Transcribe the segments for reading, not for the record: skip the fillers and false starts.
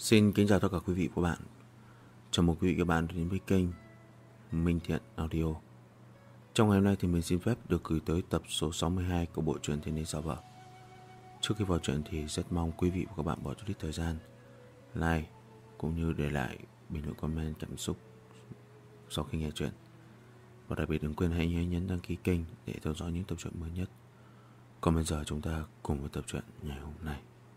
Xin kính chào tất cả quý vị và các bạn. Chào mừng quý vị và các bạn đến với kênh Minh Thiện Audio. Trong ngày hôm nay thì mình xin phép được gửi tới tập số 62 của bộ truyện Thiên Đế Giả Vợ. Trước khi vào truyện thì rất mong quý vị và các bạn bỏ chút ít thời gian like cũng như để lại bình luận comment cảm xúc sau khi nghe truyện. Và đặc biệt đừng quên hãy nhấn đăng ký kênh để theo dõi những tập truyện mới nhất. Còn bây giờ chúng ta cùng với tập truyện ngày hôm nay.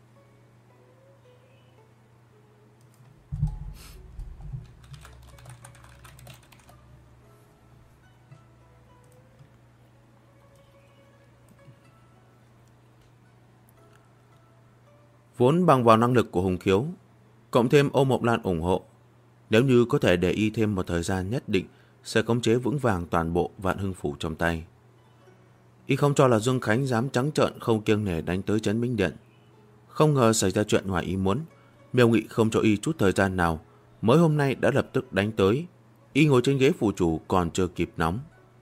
Vốn bằng vào năng lực của Hùng Khiếu, cộng thêm Ô Mộc Lan ủng hộ, nếu như có thể để y thêm một thời gian nhất định sẽ khống chế vững vàng toàn bộ Vạn Hưng Phủ trong tay. Y không cho là Dương Khánh dám trắng trợn không kiêng nể đánh tới Trấn Minh Điện. Không ngờ xảy ra chuyện ngoài ý muốn, Miêu Nghị không cho y chút thời gian nào, mới hôm nay đã lập tức đánh tới. Y ngồi trên ghế phủ chủ còn chưa kịp nóng.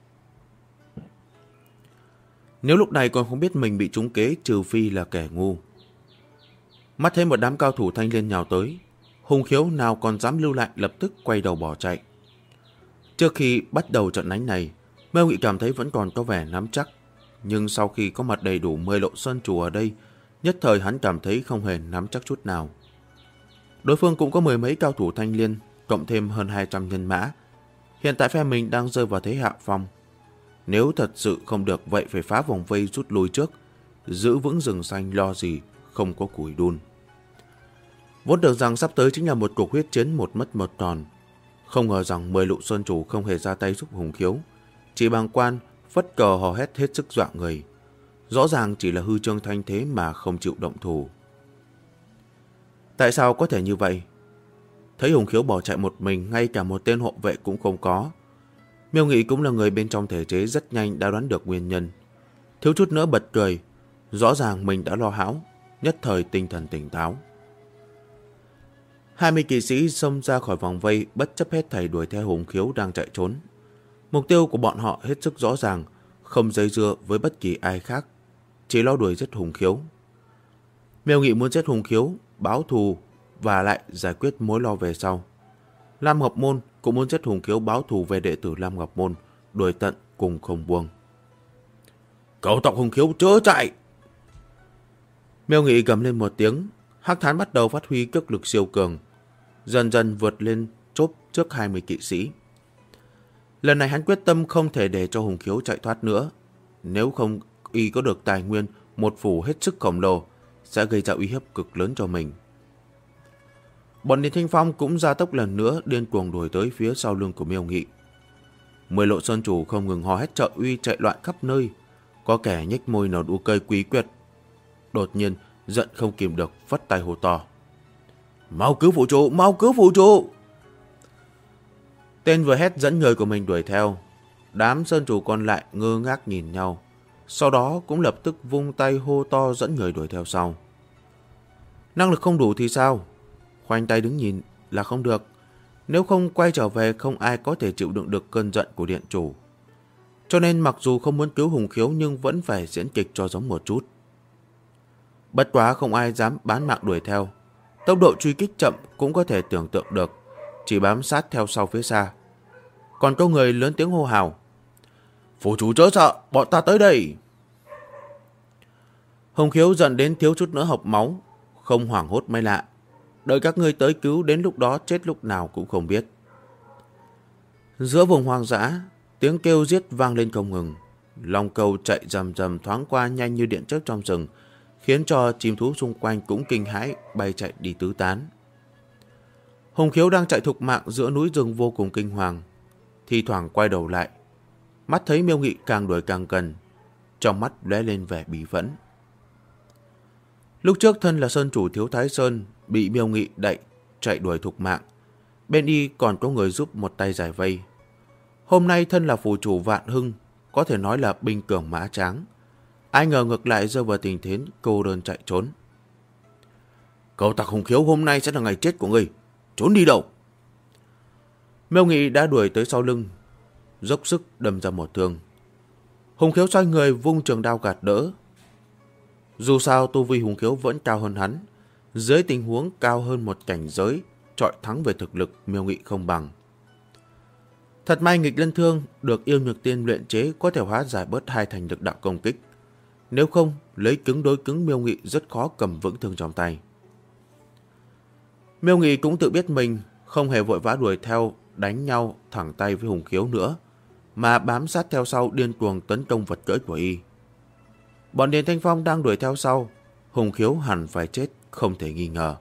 Nếu lúc này còn không biết mình bị trúng kế, trừ phi là kẻ ngu. Mắt thấy một đám cao thủ thanh liên nhào tới, Hùng Khiếu nào còn dám lưu lại, lập tức quay đầu bỏ chạy. Trước khi bắt đầu trận đánh này, Miêu Nghị cảm thấy vẫn còn có vẻ nắm chắc, nhưng sau khi có mặt đầy đủ 10 lộ sơn chủ ở đây, nhất thời hắn cảm thấy không hề nắm chắc chút nào. Đối phương cũng có mười mấy cao thủ thanh liên, cộng thêm hơn 200 nhân mã. Hiện tại phe mình đang rơi vào thế hạ phong. Nếu thật sự không được, vậy phải phá vòng vây rút lui trước, giữ vững rừng xanh, lo gì không có củi đun. Vốn tưởng rằng sắp tới chính là một cuộc huyết chiến một mất một còn. Không ngờ rằng 10 lũ sơn chủ không hề ra tay giúp Hùng Khiếu, chỉ bằng quan phất cờ hò hét hết sức dọa người. Rõ ràng chỉ là hư trương thanh thế mà không chịu động thủ. Tại sao có thể như vậy? Thấy Hùng Khiếu bỏ chạy một mình, ngay cả một tên hộ vệ cũng không có. Miêu Nghị cũng là người bên trong thể chế, rất nhanh đã đoán được nguyên nhân. Thiếu chút nữa bật cười. Rõ ràng mình đã lo hão, nhất thời tinh thần tỉnh táo. 20 kỵ sĩ xông ra khỏi vòng vây, bất chấp hết thảy đuổi theo Hùng Khiếu đang chạy trốn. Mục tiêu của bọn họ hết sức rõ ràng, không dây dưa với bất kỳ ai khác, chỉ lo đuổi giết Hùng Khiếu. Miêu Nghị muốn giết Hùng Khiếu, báo thù và lại giải quyết mối lo về sau. Lam Ngọc Môn cũng muốn giết Hùng Khiếu, báo thù về đệ tử Lam Ngọc Môn, đuổi tận cùng không buông. Cẩu tộc Hùng Khiếu chớ chạy! Miêu Nghị gầm lên một tiếng, Hắc Thán bắt đầu phát huy cước lực siêu cường, dần dần vượt lên chốp trước 20 kỵ sĩ. Lần này hắn quyết tâm không thể để cho Hùng Khiếu chạy thoát nữa, nếu không y có được tài nguyên một phủ hết sức khổng lồ sẽ gây ra uy hiếp cực lớn cho mình. Bọn Điền Thanh Phong cũng gia tốc lần nữa, điên cuồng đuổi tới phía sau lưng của Miêu Nghị. 10 lộ sơn chủ không ngừng hò hét trợ uy, chạy loạn khắp nơi, có kẻ nhếch môi nở nụ cười quý quyệt. Đột nhiên giận không kìm được, vất tay hô to: Mau cứu phụ trụ, mau cứu phụ trụ! Tên vừa hét dẫn người của mình đuổi theo. Đám sơn chủ còn lại ngơ ngác nhìn nhau, sau đó cũng lập tức vung tay hô to dẫn người đuổi theo sau. Năng lực không đủ thì sao? Khoanh tay đứng nhìn là không được. Nếu không quay trở về, không ai có thể chịu đựng được cơn giận của điện chủ. Cho nên mặc dù không muốn cứu Hùng Khiếu nhưng vẫn phải diễn kịch cho giống một chút. Bất quá không ai dám bán mạng đuổi theo. Tốc độ truy kích chậm cũng có thể tưởng tượng được, chỉ bám sát theo sau phía xa. Còn có người lớn tiếng hô hào: Phủ chủ chớ sợ, bọn ta tới đây! Hùng Khiếu giận đến thiếu chút nữa hộc máu, không hoảng hốt mới lạ. Đợi các ngươi tới cứu, đến lúc đó chết lúc nào cũng không biết. Giữa vùng hoang dã, tiếng kêu giết vang lên không ngừng. Long Câu chạy rầm rầm thoáng qua nhanh như điện chớp trong rừng, khiến cho chim thú xung quanh cũng kinh hãi bay chạy đi tứ tán. Hùng Khiếu đang chạy thục mạng giữa núi rừng vô cùng kinh hoàng, thi thoảng quay đầu lại, mắt thấy Miêu Nghị càng đuổi càng gần, trong mắt lóe lên vẻ bí phẫn. Lúc trước thân là sơn chủ Thiếu Thái Sơn, bị Miêu Nghị đẩy chạy đuổi thục mạng, bên y còn có người giúp một tay giải vây. Hôm nay thân là phủ chủ Vạn Hưng, có thể nói là binh cường mã tráng, ai ngờ ngược lại rơi vào tình thế cô đơn chạy trốn. Cậu tặc Hùng Khiếu, hôm nay sẽ là ngày chết của ngươi, trốn đi đâu? Miêu Nghị đã đuổi tới sau lưng, dốc sức đâm ra một thương. Hùng Khiếu xoay người vung trường đao gạt đỡ. Dù sao tu vi Hùng Khiếu vẫn cao hơn hắn, Dưới tình huống cao hơn một cảnh giới, chọi thắng về thực lực Miêu Nghị không bằng. Thật may nghịch lân thương được yêu nhược tiên luyện chế có thể hóa giải bớt hai thành lực đạo công kích. Nếu không, lấy cứng đối cứng Miêu Nghị rất khó cầm vững thương trong tay. Miêu Nghị cũng tự biết mình không hề vội vã đuổi theo đánh nhau thẳng tay với Hùng Khiếu nữa, mà bám sát theo sau điên cuồng tấn công vật cưỡi của y. Bọn Điền Thanh Phong đang đuổi theo sau, Hùng Khiếu hẳn phải chết không thể nghi ngờ.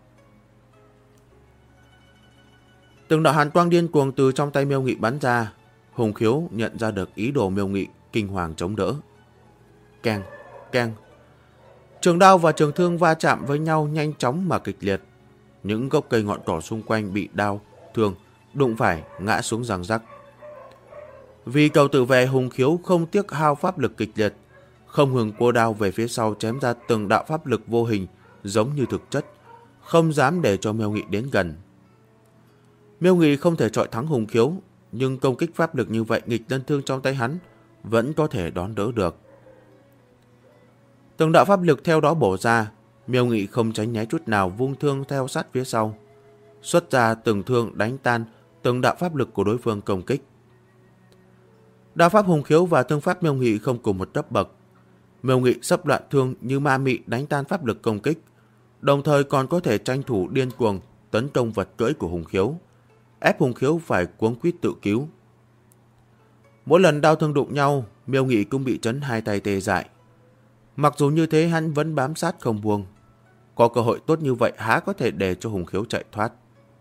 Từng đạo hàn quang điên cuồng từ trong tay Miêu Nghị bắn ra, Hùng Khiếu nhận ra được ý đồ Miêu Nghị, kinh hoàng chống đỡ. Keng, keng. Trường đao và trường thương va chạm với nhau nhanh chóng mà kịch liệt. Những gốc cây ngọn cỏ xung quanh bị đao, thương đụng phải ngã xuống răng rắc. Vì cầu tự vệ, Hùng Khiếu không tiếc hao pháp lực kịch liệt, không ngừng cua đao về phía sau chém ra từng đạo pháp lực vô hình giống như thực chất, không dám để cho Miêu Nghị đến gần. Miêu Nghị không thể chọi thắng Hùng Khiếu, nhưng công kích pháp lực như vậy nghịch lân thương trong tay hắn vẫn có thể đón đỡ được. Từng đạo pháp lực theo đó bổ ra, Miêu Nghị không tránh né chút nào, vung thương theo sát phía sau, xuất ra từng thương đánh tan từng đạo pháp lực của đối phương công kích. Đao pháp Hùng Khiếu và thương pháp Miêu Nghị không cùng một cấp bậc. Miêu Nghị sắp loạn thương như ma mị đánh tan pháp lực công kích, đồng thời còn có thể tranh thủ điên cuồng tấn công vật cưỡi của Hùng Khiếu, ép Hùng Khiếu phải cuống quýt tự cứu. Mỗi lần đao thương đụng nhau, Miêu Nghị cũng bị chấn hai tay tê dại. Mặc dù như thế hắn vẫn bám sát không buông. Có cơ hội tốt như vậy há có thể để cho Hùng Khiếu chạy thoát.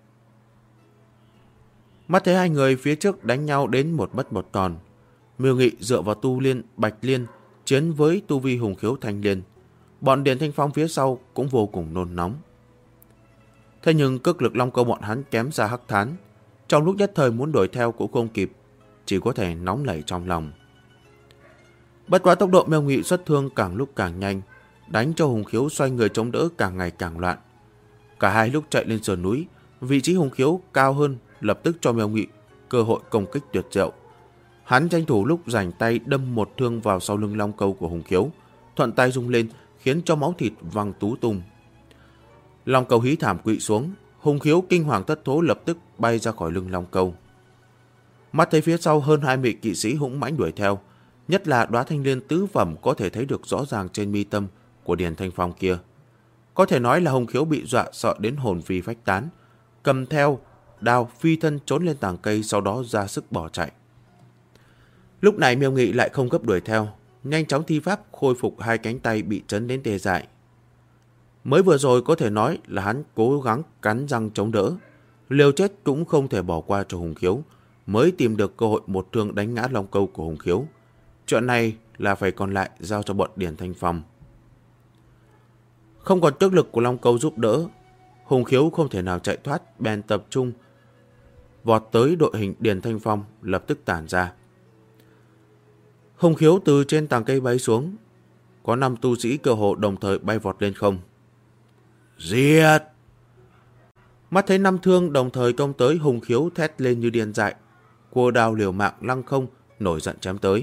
Mắt thấy hai người phía trước đánh nhau đến một mất một còn, Miêu Nghị dựa vào tu liên Bạch Liên chiến với tu vi Hùng Khiếu Thanh Liên. Bọn Điền Thanh Phong phía sau cũng vô cùng nôn nóng. Thế nhưng cước lực long câu bọn hắn kém xa Hắc Thán, trong lúc nhất thời muốn đuổi theo cũng không kịp, chỉ có thể nóng nảy trong lòng. Bất quá tốc độ Miêu Nghị xuất thương càng lúc càng nhanh, đánh cho Hùng Khiếu xoay người chống đỡ càng ngày càng loạn. Cả hai lúc chạy lên sườn núi, vị trí Hùng Khiếu cao hơn, lập tức cho Miêu Nghị cơ hội công kích tuyệt diệu. Hắn tranh thủ lúc rảnh tay đâm một thương vào sau lưng long câu của Hùng Khiếu, thuận tay rung lên khiến cho máu thịt văng tú tung. Long câu hí thảm quỵ xuống, Hùng Khiếu kinh hoàng thất thố lập tức bay ra khỏi lưng long câu. Mắt thấy phía sau hơn 20 kỵ sĩ hũng mãnh đuổi theo, nhất là đóa thanh liên tứ phẩm có thể thấy được rõ ràng trên mi tâm của Điền Thanh Phong kia. Có thể nói là Hùng Khiếu bị dọa sợ đến hồn phi phách tán, cầm theo đao phi thân trốn lên tàng cây, sau đó ra sức bỏ chạy. Lúc này Miêu Nghị lại không gấp đuổi theo, nhanh chóng thi pháp khôi phục hai cánh tay bị chấn đến tê dại. Mới vừa rồi có thể nói là hắn cố gắng cắn răng chống đỡ, liều chết cũng không thể bỏ qua cho Hùng Khiếu, mới tìm được cơ hội một thương đánh ngã long câu của Hùng Khiếu. Chuyện này là phải còn lại giao cho bọn Điền Thanh Phong. Không còn tức lực của long câu giúp đỡ, Hùng Khiếu không thể nào chạy thoát, bèn tập trung vọt tới đội hình Điền Thanh Phong, lập tức tản ra. Hùng Khiếu từ trên tàng cây bay xuống, có 5 tu sĩ cơ hồ đồng thời bay vọt lên không. Giết! Mắt thấy 5 thương đồng thời công tới, Hùng Khiếu thét lên như điên dại, cua đao liều mạng lăng không, nổi giận chém tới.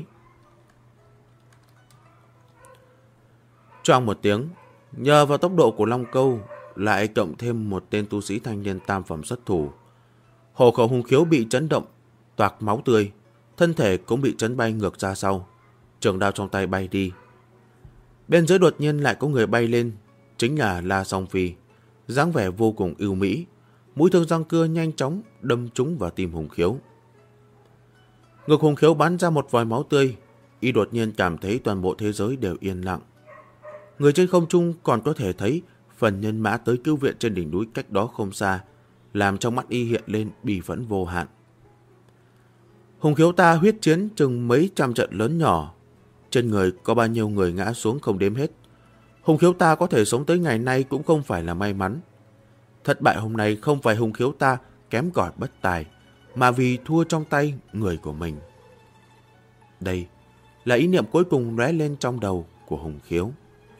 Choang một tiếng, nhờ vào tốc độ của long câu, lại cộng thêm một tên tu sĩ thanh niên tam phẩm xuất thủ, hổ khẩu Hùng Khiếu bị chấn động, toạc máu tươi, thân thể cũng bị chấn bay ngược ra sau, trường đao trong tay bay đi. Bên dưới đột nhiên lại có người bay lên, chính là La Song Phi, dáng vẻ vô cùng ưu mỹ, mũi thương răng cưa nhanh chóng đâm trúng vào tim Hùng Khiếu. Ngực Hùng Khiếu bắn ra một vòi máu tươi, y đột nhiên cảm thấy toàn bộ thế giới đều yên lặng. Người trên không trung còn có thể thấy phần nhân mã tới cứu viện trên đỉnh núi cách đó không xa, làm trong mắt y hiện lên bi phẫn vô hạn. Hùng Khiếu ta huyết chiến chừng mấy trăm trận lớn nhỏ, trên người có bao nhiêu người ngã xuống không đếm hết. Hùng Khiếu ta có thể sống tới ngày nay cũng không phải là may mắn. Thất bại hôm nay không phải Hùng Khiếu ta kém cỏi bất tài, mà vì thua trong tay người của mình. Đây là ý niệm cuối cùng lóe lên trong đầu của Hùng Khiếu.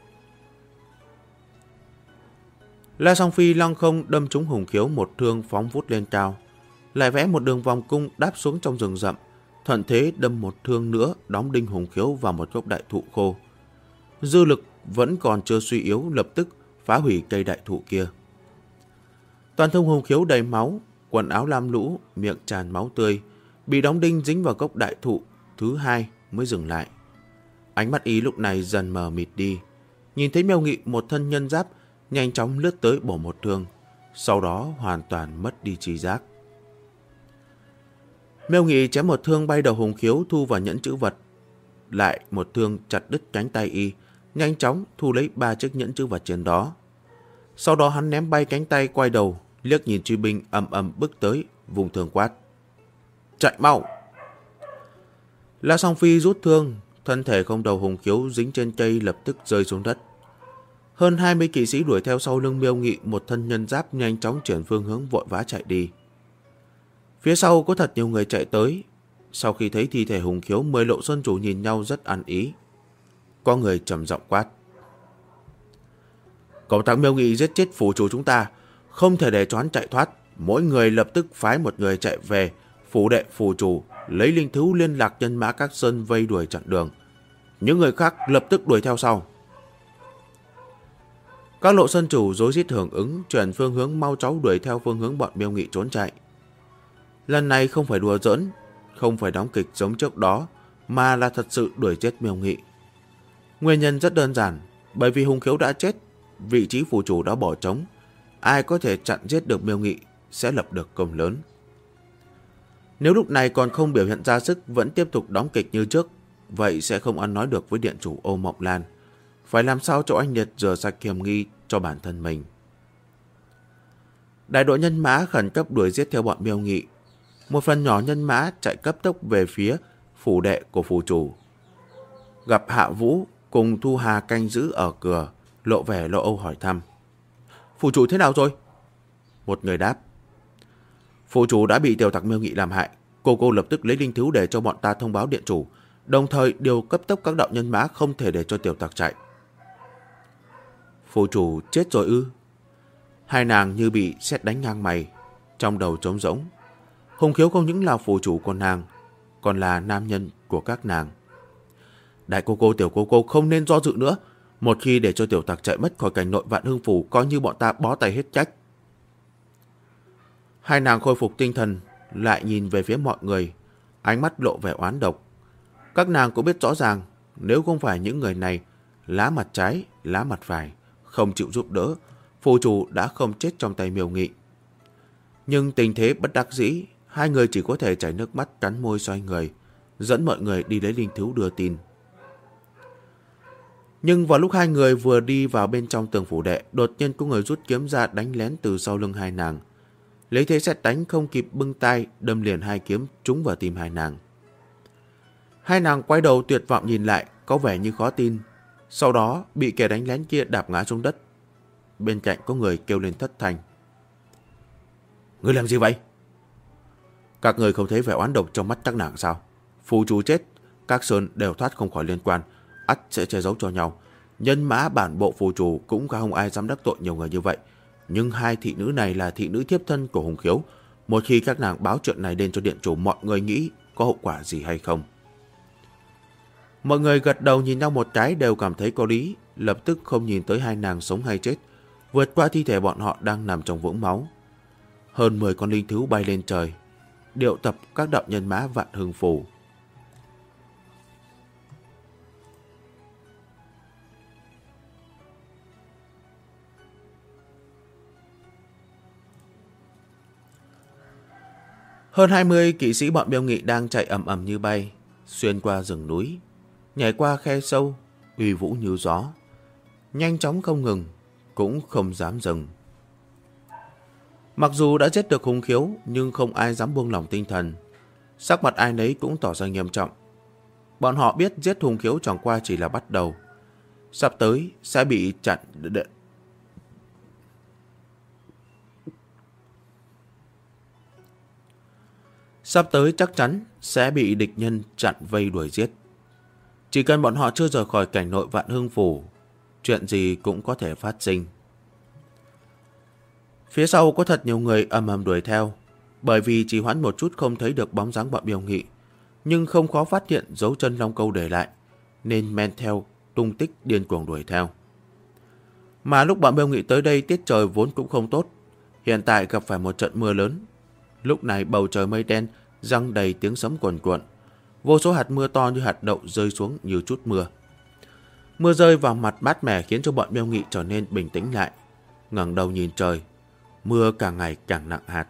La Song Phi lăng không đâm trúng Hùng Khiếu một thương phóng vút lên cao, lại vẽ một đường vòng cung đáp xuống trong rừng rậm, thuận thế đâm một thương nữa đóng đinh Hùng Khiếu vào một gốc đại thụ khô. Dư lực vẫn còn chưa suy yếu, lập tức phá hủy cây đại thụ kia. Toàn thân Hùng Khiếu đầy máu, quần áo lam lũ, miệng tràn máu tươi, bị đóng đinh dính vào gốc đại thụ thứ hai mới dừng lại. Ánh mắt y lúc này dần mờ mịt đi, nhìn thấy Miêu Nghị một thân nhân giáp nhanh chóng lướt tới bổ một thương, sau đó hoàn toàn mất đi trí giác. Miêu Nghị chém một thương bay đầu Hùng Khiếu thu vào nhẫn chữ vật, lại một thương chặt đứt cánh tay y, nhanh chóng thu lấy 3 chiếc nhẫn chữ vật trên đó. Sau đó hắn ném bay cánh tay, quay đầu liếc nhìn truy binh ầm ầm bước tới, vùng thương quát: chạy mau! La Song Phi rút thương, thân thể không đầu Hùng Khiếu dính trên cây lập tức rơi xuống đất. Hơn 20 kỵ sĩ đuổi theo sau lưng Miêu Nghị, một thân nhân giáp nhanh chóng chuyển phương hướng vội vã chạy đi. Phía sau có thật nhiều người chạy tới. Sau khi thấy thi thể Hùng Khiếu, 10 lộ sơn chủ nhìn nhau rất ăn ý. Có người trầm giọng quát: cậu thằng Miêu Nghị giết chết phủ chủ chúng ta, không thể để cho hắn chạy thoát. Mỗi người lập tức phái một người chạy về phủ đệ phủ chủ, lấy linh thú liên lạc nhân mã các sơn vây đuổi chặn đường. Những người khác lập tức đuổi theo sau. Các lộ sơn chủ rối rít hưởng ứng, chuyển phương hướng mau chóng đuổi theo phương hướng bọn Miêu Nghị trốn chạy. Lần này không phải đùa giỡn, không phải đóng kịch giống trước đó, mà là thật sự đuổi giết Miêu Nghị. Nguyên nhân rất đơn giản, bởi vì Hùng Khiếu đã chết, vị trí phủ chủ đã bỏ trống, ai có thể chặn giết được Miêu Nghị sẽ lập được công lớn. Nếu lúc này còn không biểu hiện ra sức, vẫn tiếp tục đóng kịch như trước, vậy sẽ không ăn nói được với điện chủ Ô Mộng Lan. Phải làm sao cho anh Nhật rửa sạch hiểm nghi cho bản thân mình. Đại đội nhân mã khẩn cấp đuổi giết theo bọn Miêu Nghị. Một phần nhỏ nhân mã chạy cấp tốc về phía phủ đệ của phủ chủ. Gặp Hạ Vũ cùng Thu Hà canh giữ ở cửa, lộ vẻ lo âu hỏi thăm: phủ chủ thế nào rồi? Một người đáp: phủ chủ đã bị tiểu tặc Miêu Nghị làm hại. Cô lập tức lấy linh thú để cho bọn ta thông báo điện chủ, đồng thời điều cấp tốc các đạo nhân mã, không thể để cho tiểu tặc chạy. Phủ chủ chết rồi ư? Hai nàng như bị sét đánh ngang mày, trong đầu trống rỗng. Hùng Khiếu không những là phủ chủ của nàng, còn là nam nhân của các nàng. Đại cô tiểu cô không nên do dự nữa. Một khi để cho tiểu tặc chạy mất khỏi cảnh nội Vạn Hưng phủ, coi như bọn ta bó tay hết trách. Hai nàng khôi phục tinh thần, lại nhìn về phía mọi người, ánh mắt lộ vẻ oán độc. Các nàng cũng biết rõ ràng, nếu không phải những người này lá mặt trái, lá mặt phải, không chịu giúp đỡ, phủ chủ đã không chết trong tay Miêu Nghị. Nhưng tình thế bất đắc dĩ, hai người chỉ có thể chảy nước mắt, cắn môi xoay người, dẫn mọi người đi lấy linh thú đưa tin. Nhưng vào lúc hai người vừa đi vào bên trong tường phủ đệ, đột nhiên có người rút kiếm ra đánh lén từ sau lưng hai nàng. Lấy thế sét đánh không kịp bưng tay, đâm liền hai kiếm trúng vào tim hai nàng. Hai nàng quay đầu tuyệt vọng nhìn lại, có vẻ như khó tin. Sau đó bị kẻ đánh lén kia đạp ngã xuống đất. Bên cạnh có người kêu lên thất thanh: người làm gì vậy? Các người không thấy vẻ oán độc trong mắt các nàng sao? Phù chủ chết, các sơn đều thoát không khỏi liên quan, ắt sẽ che giấu cho nhau. Nhân mã bản bộ phù chủ cũng không ai dám đắc tội nhiều người như vậy. Nhưng hai thị nữ này là thị nữ thiếp thân của Hùng Khiếu. Một khi các nàng báo chuyện này lên cho điện chủ, mọi người nghĩ có hậu quả gì hay không? Mọi người gật đầu nhìn nhau một cái, đều cảm thấy có lý, lập tức không nhìn tới hai nàng sống hay chết, vượt qua thi thể bọn họ đang nằm trong vũng máu. Hơn 10 con linh thú bay lên trời, điệu tập các đạo nhân mã Vạn Hưng phủ. Hơn 20 kỵ sĩ bọn Miêu Nghị đang chạy ầm ầm như bay, xuyên qua rừng núi, nhảy qua khe sâu, uy vũ như gió, nhanh chóng không ngừng, cũng không dám dừng. Mặc dù đã giết được Hùng Khiếu, nhưng không ai dám buông lỏng tinh thần. Sắc mặt ai nấy cũng tỏ ra nghiêm trọng. Bọn họ biết giết Hùng Khiếu chẳng qua chỉ là bắt đầu. Sắp tới sẽ bị chặn. Sắp tới chắc chắn sẽ bị địch nhân chặn vây đuổi giết. Chỉ cần bọn họ chưa rời khỏi cảnh nội Vạn Hưng phủ, chuyện gì cũng có thể phát sinh. Phía sau có thật nhiều người ầm ầm đuổi theo, bởi vì trì hoãn một chút không thấy được bóng dáng bọn Miêu Nghị, nhưng không khó phát hiện dấu chân Long Câu để lại, nên men theo tung tích điên cuồng đuổi theo. Mà lúc bọn Miêu Nghị tới đây, tiết trời vốn cũng không tốt, hiện tại gặp phải một trận mưa lớn. Lúc này bầu trời mây đen, giăng đầy tiếng sấm cuồn cuộn. Vô số hạt mưa to như hạt đậu rơi xuống như chút mưa. Mưa rơi vào mặt mát mẻ khiến cho bọn Miêu Nghị trở nên bình tĩnh lại. Ngẩng đầu nhìn trời, mưa càng ngày càng nặng hạt.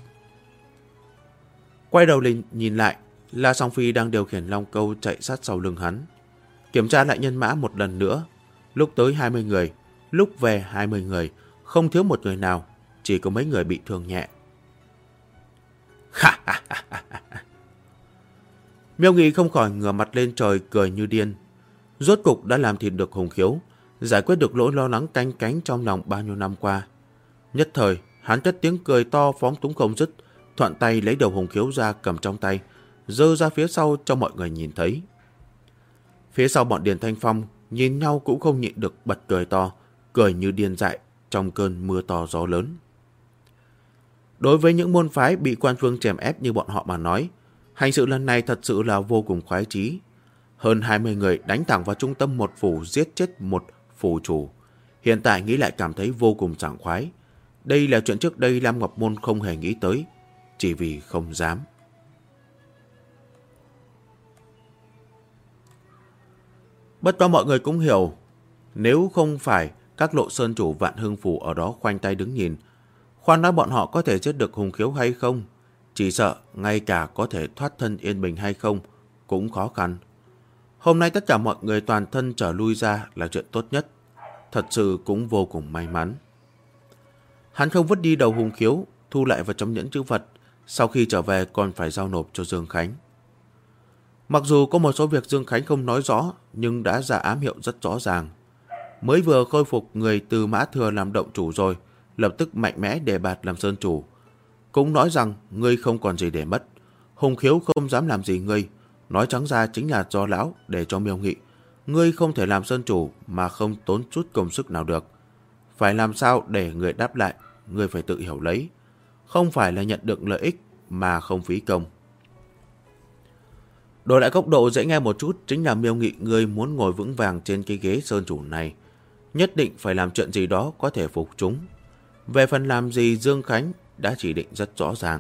Quay đầu nhìn lại, La Song Phi đang điều khiển long câu chạy sát sau lưng hắn. Kiểm tra lại nhân mã một lần nữa. Lúc tới 20 người, lúc về 20 người, không thiếu một người nào, chỉ có mấy người bị thương nhẹ. Miêu Nghị không khỏi ngửa mặt lên trời cười như điên. Rốt cục đã làm thịt được Hùng Khiếu, giải quyết được nỗi lo lắng canh cánh trong lòng bao nhiêu năm qua. Nhất thời, hắn cất tiếng cười to phóng túng không dứt, thuận tay lấy đầu Hùng Khiếu ra cầm trong tay, giơ ra phía sau cho mọi người nhìn thấy. Phía sau bọn Điền Thanh Phong nhìn nhau cũng không nhịn được bật cười to, cười như điên dại trong cơn mưa to gió lớn. Đối với những môn phái bị quan phương chèn ép như bọn họ mà nói, hành sự lần này thật sự là vô cùng khoái chí. Hơn 20 người đánh thẳng vào trung tâm một phủ, giết chết một phủ chủ. Hiện tại nghĩ lại cảm thấy vô cùng sảng khoái. Đây là chuyện trước đây Lam Ngọc Môn không hề nghĩ tới, chỉ vì không dám. Bất quá mọi người cũng hiểu, nếu không phải các lộ sơn chủ Vạn Hưng Phủ ở đó khoanh tay đứng nhìn, khoan nói bọn họ có thể giết được Hùng Khiếu hay không, chỉ sợ ngay cả có thể thoát thân yên bình hay không cũng khó khăn. Hôm nay tất cả mọi người toàn thân trở lui ra là chuyện tốt nhất, thật sự cũng vô cùng may mắn. Hắn không vứt đi đầu Hùng Khiếu, thu lại vào trong nhẫn trữ vật, sau khi trở về còn phải giao nộp cho Dương Khánh. Mặc dù có một số việc Dương Khánh không nói rõ, nhưng đã ra ám hiệu rất rõ ràng. Mới vừa khôi phục người từ Mã Thừa làm động chủ rồi, lập tức mạnh mẽ đề bạt làm sơn chủ. Cũng nói rằng ngươi không còn gì để mất. Hùng Khiếu không dám làm gì ngươi, nói trắng ra chính là do lão để cho Miêu Nghị. Ngươi không thể làm sơn chủ mà không tốn chút công sức nào được. Phải làm sao để người đáp lại, ngươi phải tự hiểu lấy. Không phải là nhận được lợi ích mà không phí công. Đổi lại góc độ dễ nghe một chút, chính là Miêu Nghị ngươi muốn ngồi vững vàng trên cái ghế sơn chủ này, nhất định phải làm chuyện gì đó có thể phục chúng. Về phần làm gì, Dương Khánh đã chỉ định rất rõ ràng.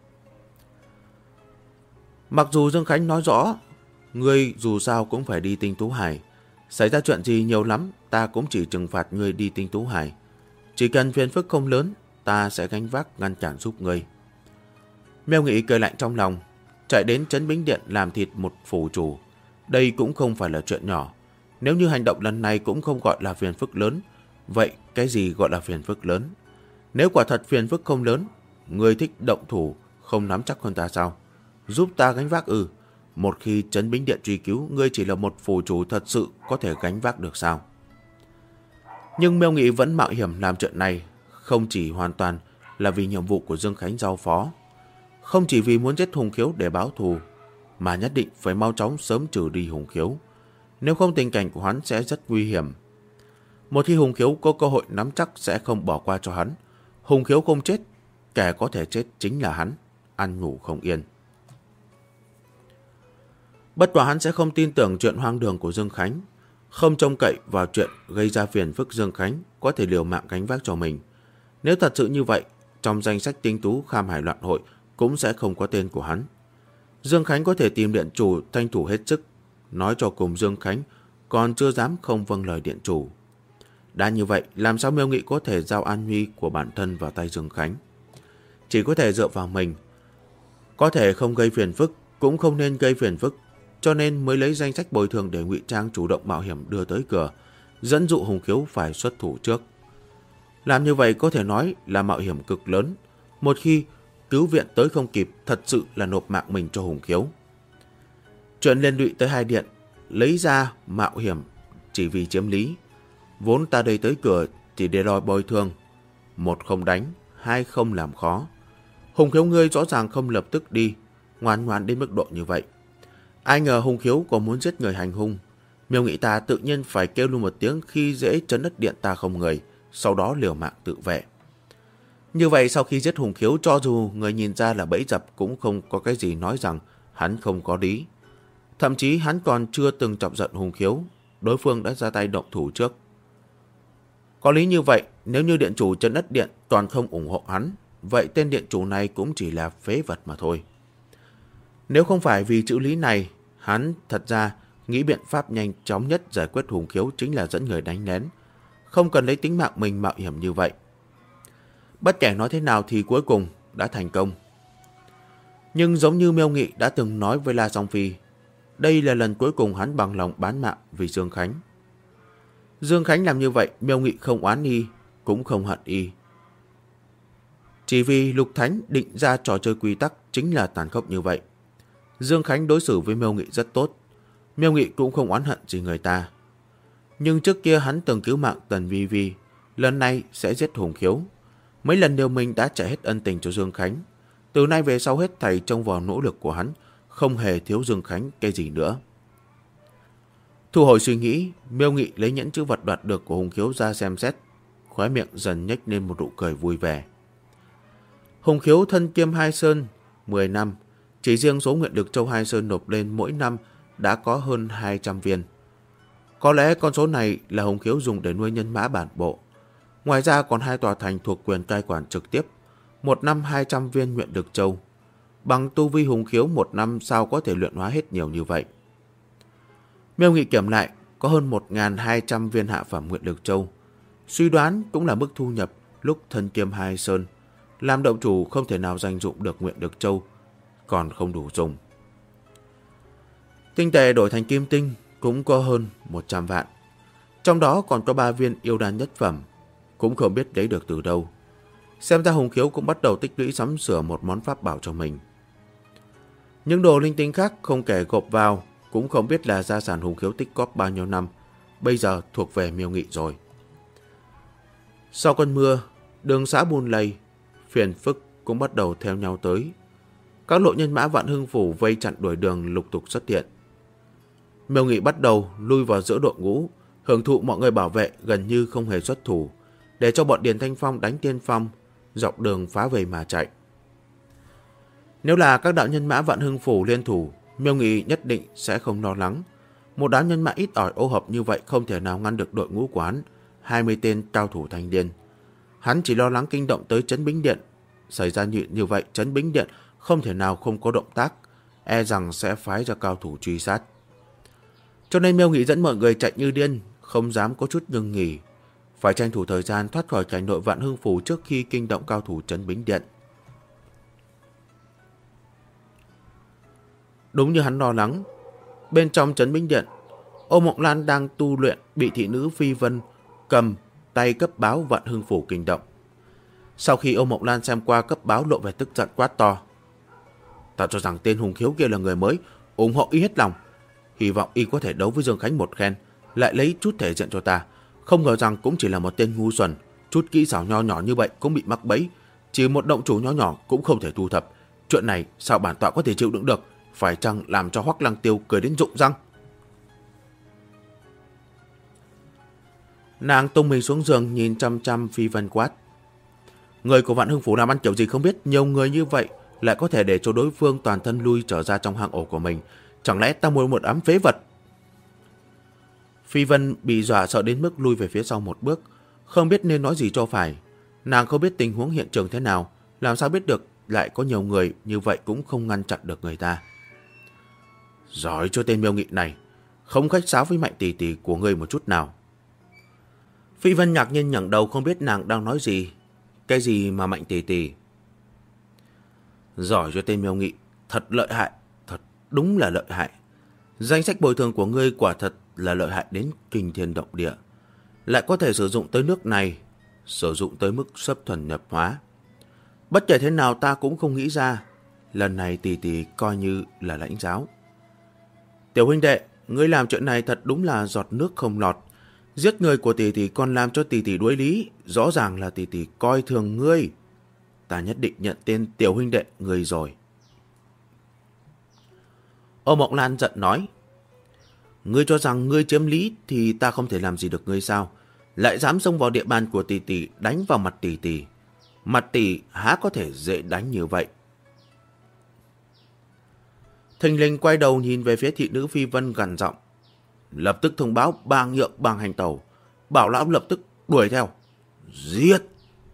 Mặc dù Dương Khánh nói rõ, ngươi dù sao cũng phải đi Tinh Tú Hải. Xảy ra chuyện gì nhiều lắm, ta cũng chỉ trừng phạt ngươi đi Tinh Tú Hải. Chỉ cần phiền phức không lớn, ta sẽ gánh vác ngăn cản giúp ngươi. Miêu Nghị cười lạnh trong lòng, chạy đến Trấn Bính Điện làm thịt một phủ chủ. Đây cũng không phải là chuyện nhỏ. Nếu như hành động lần này cũng không gọi là phiền phức lớn, vậy cái gì gọi là phiền phức lớn? Nếu quả thật phiền phức không lớn, ngươi thích động thủ không nắm chắc hơn ta sao? Giúp ta gánh vác ư? Một khi Trấn Bính Điện truy cứu, ngươi chỉ là một phủ chủ thật sự có thể gánh vác được sao? Nhưng Miêu Nghị vẫn mạo hiểm làm chuyện này, không chỉ hoàn toàn là vì nhiệm vụ của Dương Khánh giao phó, không chỉ vì muốn giết Hùng Khiếu để báo thù, mà nhất định phải mau chóng sớm trừ đi Hùng Khiếu. Nếu không tình cảnh của hắn sẽ rất nguy hiểm. Một khi Hùng Khiếu có cơ hội nắm chắc sẽ không bỏ qua cho hắn. Hùng Khiếu không chết, kẻ có thể chết chính là hắn, ăn ngủ không yên. Bất quá hắn sẽ không tin tưởng chuyện hoang đường của Dương Khánh, không trông cậy vào chuyện gây ra phiền phức Dương Khánh có thể liều mạng gánh vác cho mình. Nếu thật sự như vậy, trong danh sách tinh tú Kham Hải Loạn Hội cũng sẽ không có tên của hắn. Dương Khánh có thể tìm điện chủ tranh thủ hết sức, nói cho cùng Dương Khánh còn chưa dám không vâng lời điện chủ. Đã như vậy, làm sao Miêu Nghị có thể giao an nguy của bản thân vào tay Dương Khánh? Chỉ có thể dựa vào mình. Có thể không gây phiền phức, cũng không nên gây phiền phức, cho nên mới lấy danh sách bồi thường để Ngụy Trang chủ động mạo hiểm đưa tới cửa, dẫn dụ Hùng Khiếu phải xuất thủ trước. Làm như vậy có thể nói là mạo hiểm cực lớn. Một khi cứu viện tới không kịp, thật sự là nộp mạng mình cho Hùng Khiếu. Chuyện liên lụy tới hai điện, lấy ra mạo hiểm chỉ vì chiếm lý. Vốn ta đây tới cửa chỉ để đòi bồi thường. Một không đánh, hai không làm khó. Hùng Khiếu ngươi rõ ràng không lập tức đi, ngoan ngoãn đến mức độ như vậy. Ai ngờ Hùng Khiếu còn muốn giết người hành hung. Miêu Nghị ta tự nhiên phải kêu luôn một tiếng khi dễ trấn đất điện ta không người, sau đó liều mạng tự vệ. Như vậy sau khi giết Hùng Khiếu, cho dù người nhìn ra là bẫy dập cũng không có cái gì nói rằng hắn không có lý. Thậm chí hắn còn chưa từng chọc giận Hùng Khiếu, đối phương đã ra tay động thủ trước. Có lý như vậy, nếu như điện chủ Trấn Đất Điện toàn không ủng hộ hắn, vậy tên điện chủ này cũng chỉ là phế vật mà thôi. Nếu không phải vì chữ lý này, hắn thật ra nghĩ biện pháp nhanh chóng nhất giải quyết Hùng Khiếu chính là dẫn người đánh lén, không cần lấy tính mạng mình mạo hiểm như vậy. Bất kể nói thế nào thì cuối cùng đã thành công. Nhưng giống như Miêu Nghị đã từng nói với La Song Phi, đây là lần cuối cùng hắn bằng lòng bán mạng vì Dương Khánh. Dương Khánh làm như vậy, Miêu Nghị không oán y, cũng không hận y. Chỉ vì Lục Thánh định ra trò chơi quy tắc chính là tàn khốc như vậy. Dương Khánh đối xử với Miêu Nghị rất tốt, Miêu Nghị cũng không oán hận gì người ta. Nhưng trước kia hắn từng cứu mạng Tần Vi Vi, lần này sẽ giết Hùng Khiếu. Mấy lần đều mình đã trả hết ân tình cho Dương Khánh. Từ nay về sau hết thảy trông vào nỗ lực của hắn, không hề thiếu Dương Khánh cái gì nữa. Thu hồi suy nghĩ, Miêu Nghị lấy nhẫn chữ vật đoạt được của Hùng Khiếu ra xem xét, khóe miệng dần nhếch lên một nụ cười vui vẻ. Hùng Khiếu thân kiêm Hai Sơn 10 năm, chỉ riêng số nguyện lực châu Hai Sơn nộp lên mỗi năm đã có hơn 200 viên. Có lẽ con số này là Hùng Khiếu dùng để nuôi nhân mã bản bộ. Ngoài ra còn 2 tòa thành thuộc quyền cai quản trực tiếp, một năm 200 viên nguyện lực châu. Bằng tu vi Hùng Khiếu một năm sao có thể luyện hóa hết nhiều như vậy. Miêu Nghị kiểm lại có hơn 1.200 viên hạ phẩm nguyện lực châu. Suy đoán cũng là mức thu nhập lúc thân kiêm Hai Sơn. Làm động chủ không thể nào dành dụng được nguyện lực châu, còn không đủ dùng. Tinh tệ đổi thành kim tinh cũng có hơn 100 vạn. Trong đó còn có 3 viên yêu đan nhất phẩm, cũng không biết lấy được từ đâu. Xem ra Hùng Khiếu cũng bắt đầu tích lũy sắm sửa một món pháp bảo cho mình. Những đồ linh tinh khác không kể gộp vào, cũng không biết là gia sản Hùng Khiếu tích góp bao nhiêu năm, bây giờ thuộc về Miêu Nghị rồi. Sau cơn mưa, đường xã bùn lầy, phiền phức cũng bắt đầu theo nhau tới. Các lộ nhân mã Vạn Hưng Phủ vây chặn đuổi đường lục tục xuất hiện. Miêu Nghị bắt đầu lui vào giữa đội ngũ, hưởng thụ mọi người bảo vệ gần như không hề xuất thủ, để cho bọn Điền Thanh Phong đánh tiên phong, dọc đường phá vây mà chạy. Nếu là các đạo nhân mã Vạn Hưng Phủ liên thủ, Miêu Nghị nhất định sẽ không lo lắng. Một đám nhân mã ít ỏi ô hợp như vậy không thể nào ngăn được đội ngũ của hắn, 20 tên cao thủ thanh điên. Hắn chỉ lo lắng kinh động tới Trấn Bính Điện. Xảy ra như vậy, Trấn Bính Điện không thể nào không có động tác, e rằng sẽ phái ra cao thủ truy sát. Cho nên Miêu Nghị dẫn mọi người chạy như điên, không dám có chút ngừng nghỉ, phải tranh thủ thời gian thoát khỏi cảnh nội Vạn Hưng Phủ trước khi kinh động cao thủ Trấn Bính Điện. Đúng như hắn lo lắng, bên trong Trấn Bính Điện, Ô Mộng Lan đang tu luyện bị thị nữ Phi Vân cầm tay cấp báo Vạn Hưng Phủ kinh động. Sau khi Ô Mộng Lan xem qua cấp báo lộ vẻ tức giận quát to: "Ta cho rằng tên Hùng Khiếu kia là người mới, ủng hộ y hết lòng. Hy vọng y có thể đấu với Dương Khánh một phen, lại lấy chút thể diện cho ta. Không ngờ rằng cũng chỉ là một tên ngu xuẩn, chút kỹ xảo nho nhỏ như vậy cũng bị mắc bẫy. Chỉ một động chủ nho nhỏ cũng không thể thu thập. Chuyện này sao bản tọa có thể chịu đựng được? Phải chăng làm cho Hoắc Lăng Tiêu cười đến rụng răng?" Nàng tung mình xuống giường nhìn chăm chăm Phi Vân quát: "Người của Vạn Hưng Phủ làm ăn kiểu gì không biết, nhiều người như vậy lại có thể để cho đối phương toàn thân lui trở ra trong hang ổ của mình. Chẳng lẽ ta muốn một đám phế vật?" Phi Vân bị dọa sợ đến mức lui về phía sau một bước, không biết nên nói gì cho phải. Nàng không biết tình huống hiện trường thế nào, làm sao biết được lại có nhiều người như vậy cũng không ngăn chặn được người ta. Giỏi cho tên Miêu Nghị này, không khách sáo với Mạnh tỷ tỷ của ngươi một chút nào. Phi Vân ngạc nhiên ngẩng đầu, không biết nàng đang nói gì. Cái gì mà Mạnh tỷ tỷ? Giỏi cho tên Miêu Nghị, thật lợi hại, thật đúng là lợi hại. Danh sách bồi thường của ngươi quả thật là lợi hại đến kinh thiên động địa. Lại có thể sử dụng tới nước này, sử dụng tới mức sắp thuần nhập hóa. Bất kể thế nào ta cũng không nghĩ ra, lần này tỷ tỷ coi như là lãnh giáo. Tiểu huynh đệ, ngươi làm chuyện này thật đúng là giọt nước không lọt. Giết người của tỷ tỷ còn làm cho tỷ tỷ đuối lý, rõ ràng là tỷ tỷ coi thường ngươi. Ta nhất định nhận tên tiểu huynh đệ người rồi. Ô Mộng Lan giận nói: "Ngươi cho rằng ngươi chiếm lý thì ta không thể làm gì được ngươi sao? Lại dám xông vào địa bàn của tỷ tỷ đánh vào mặt tỷ tỷ. Mặt tỷ há có thể dễ đánh như vậy?" Thình lình quay đầu nhìn về phía thị nữ Phi Vân gằn giọng: "Lập tức thông báo bang nhượng bang hành tẩu, bảo lão lập tức đuổi theo, giết.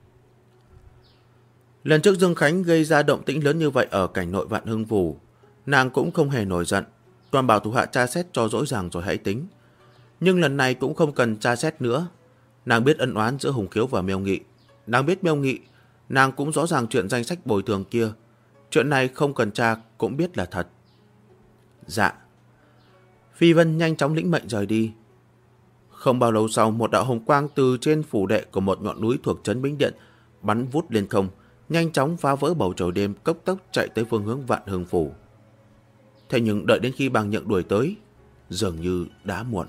Lần trước Dương Khánh gây ra động tĩnh lớn như vậy ở cảnh nội Vạn Hưng Phủ, nàng cũng không hề nổi giận, toàn bảo thủ hạ tra xét cho rõ ràng rồi hãy tính. Nhưng lần này cũng không cần tra xét nữa. Nàng biết ân oán giữa Hùng Khiếu và Miêu Nghị. Nàng biết Miêu Nghị, nàng cũng rõ ràng chuyện danh sách bồi thường kia. Chuyện này không cần tra cũng biết là thật. Dạ. Phi Vân nhanh chóng lĩnh mệnh rời đi. Không bao lâu sau, một đạo hồng quang từ trên phủ đệ của một ngọn núi thuộc trấn Bính Điện bắn vút lên không, nhanh chóng phá vỡ bầu trời đêm, cấp tốc chạy tới phương hướng Vạn Hưng Phủ. Thế nhưng đợi đến khi Bàng Nhượng đuổi tới, dường như đã muộn.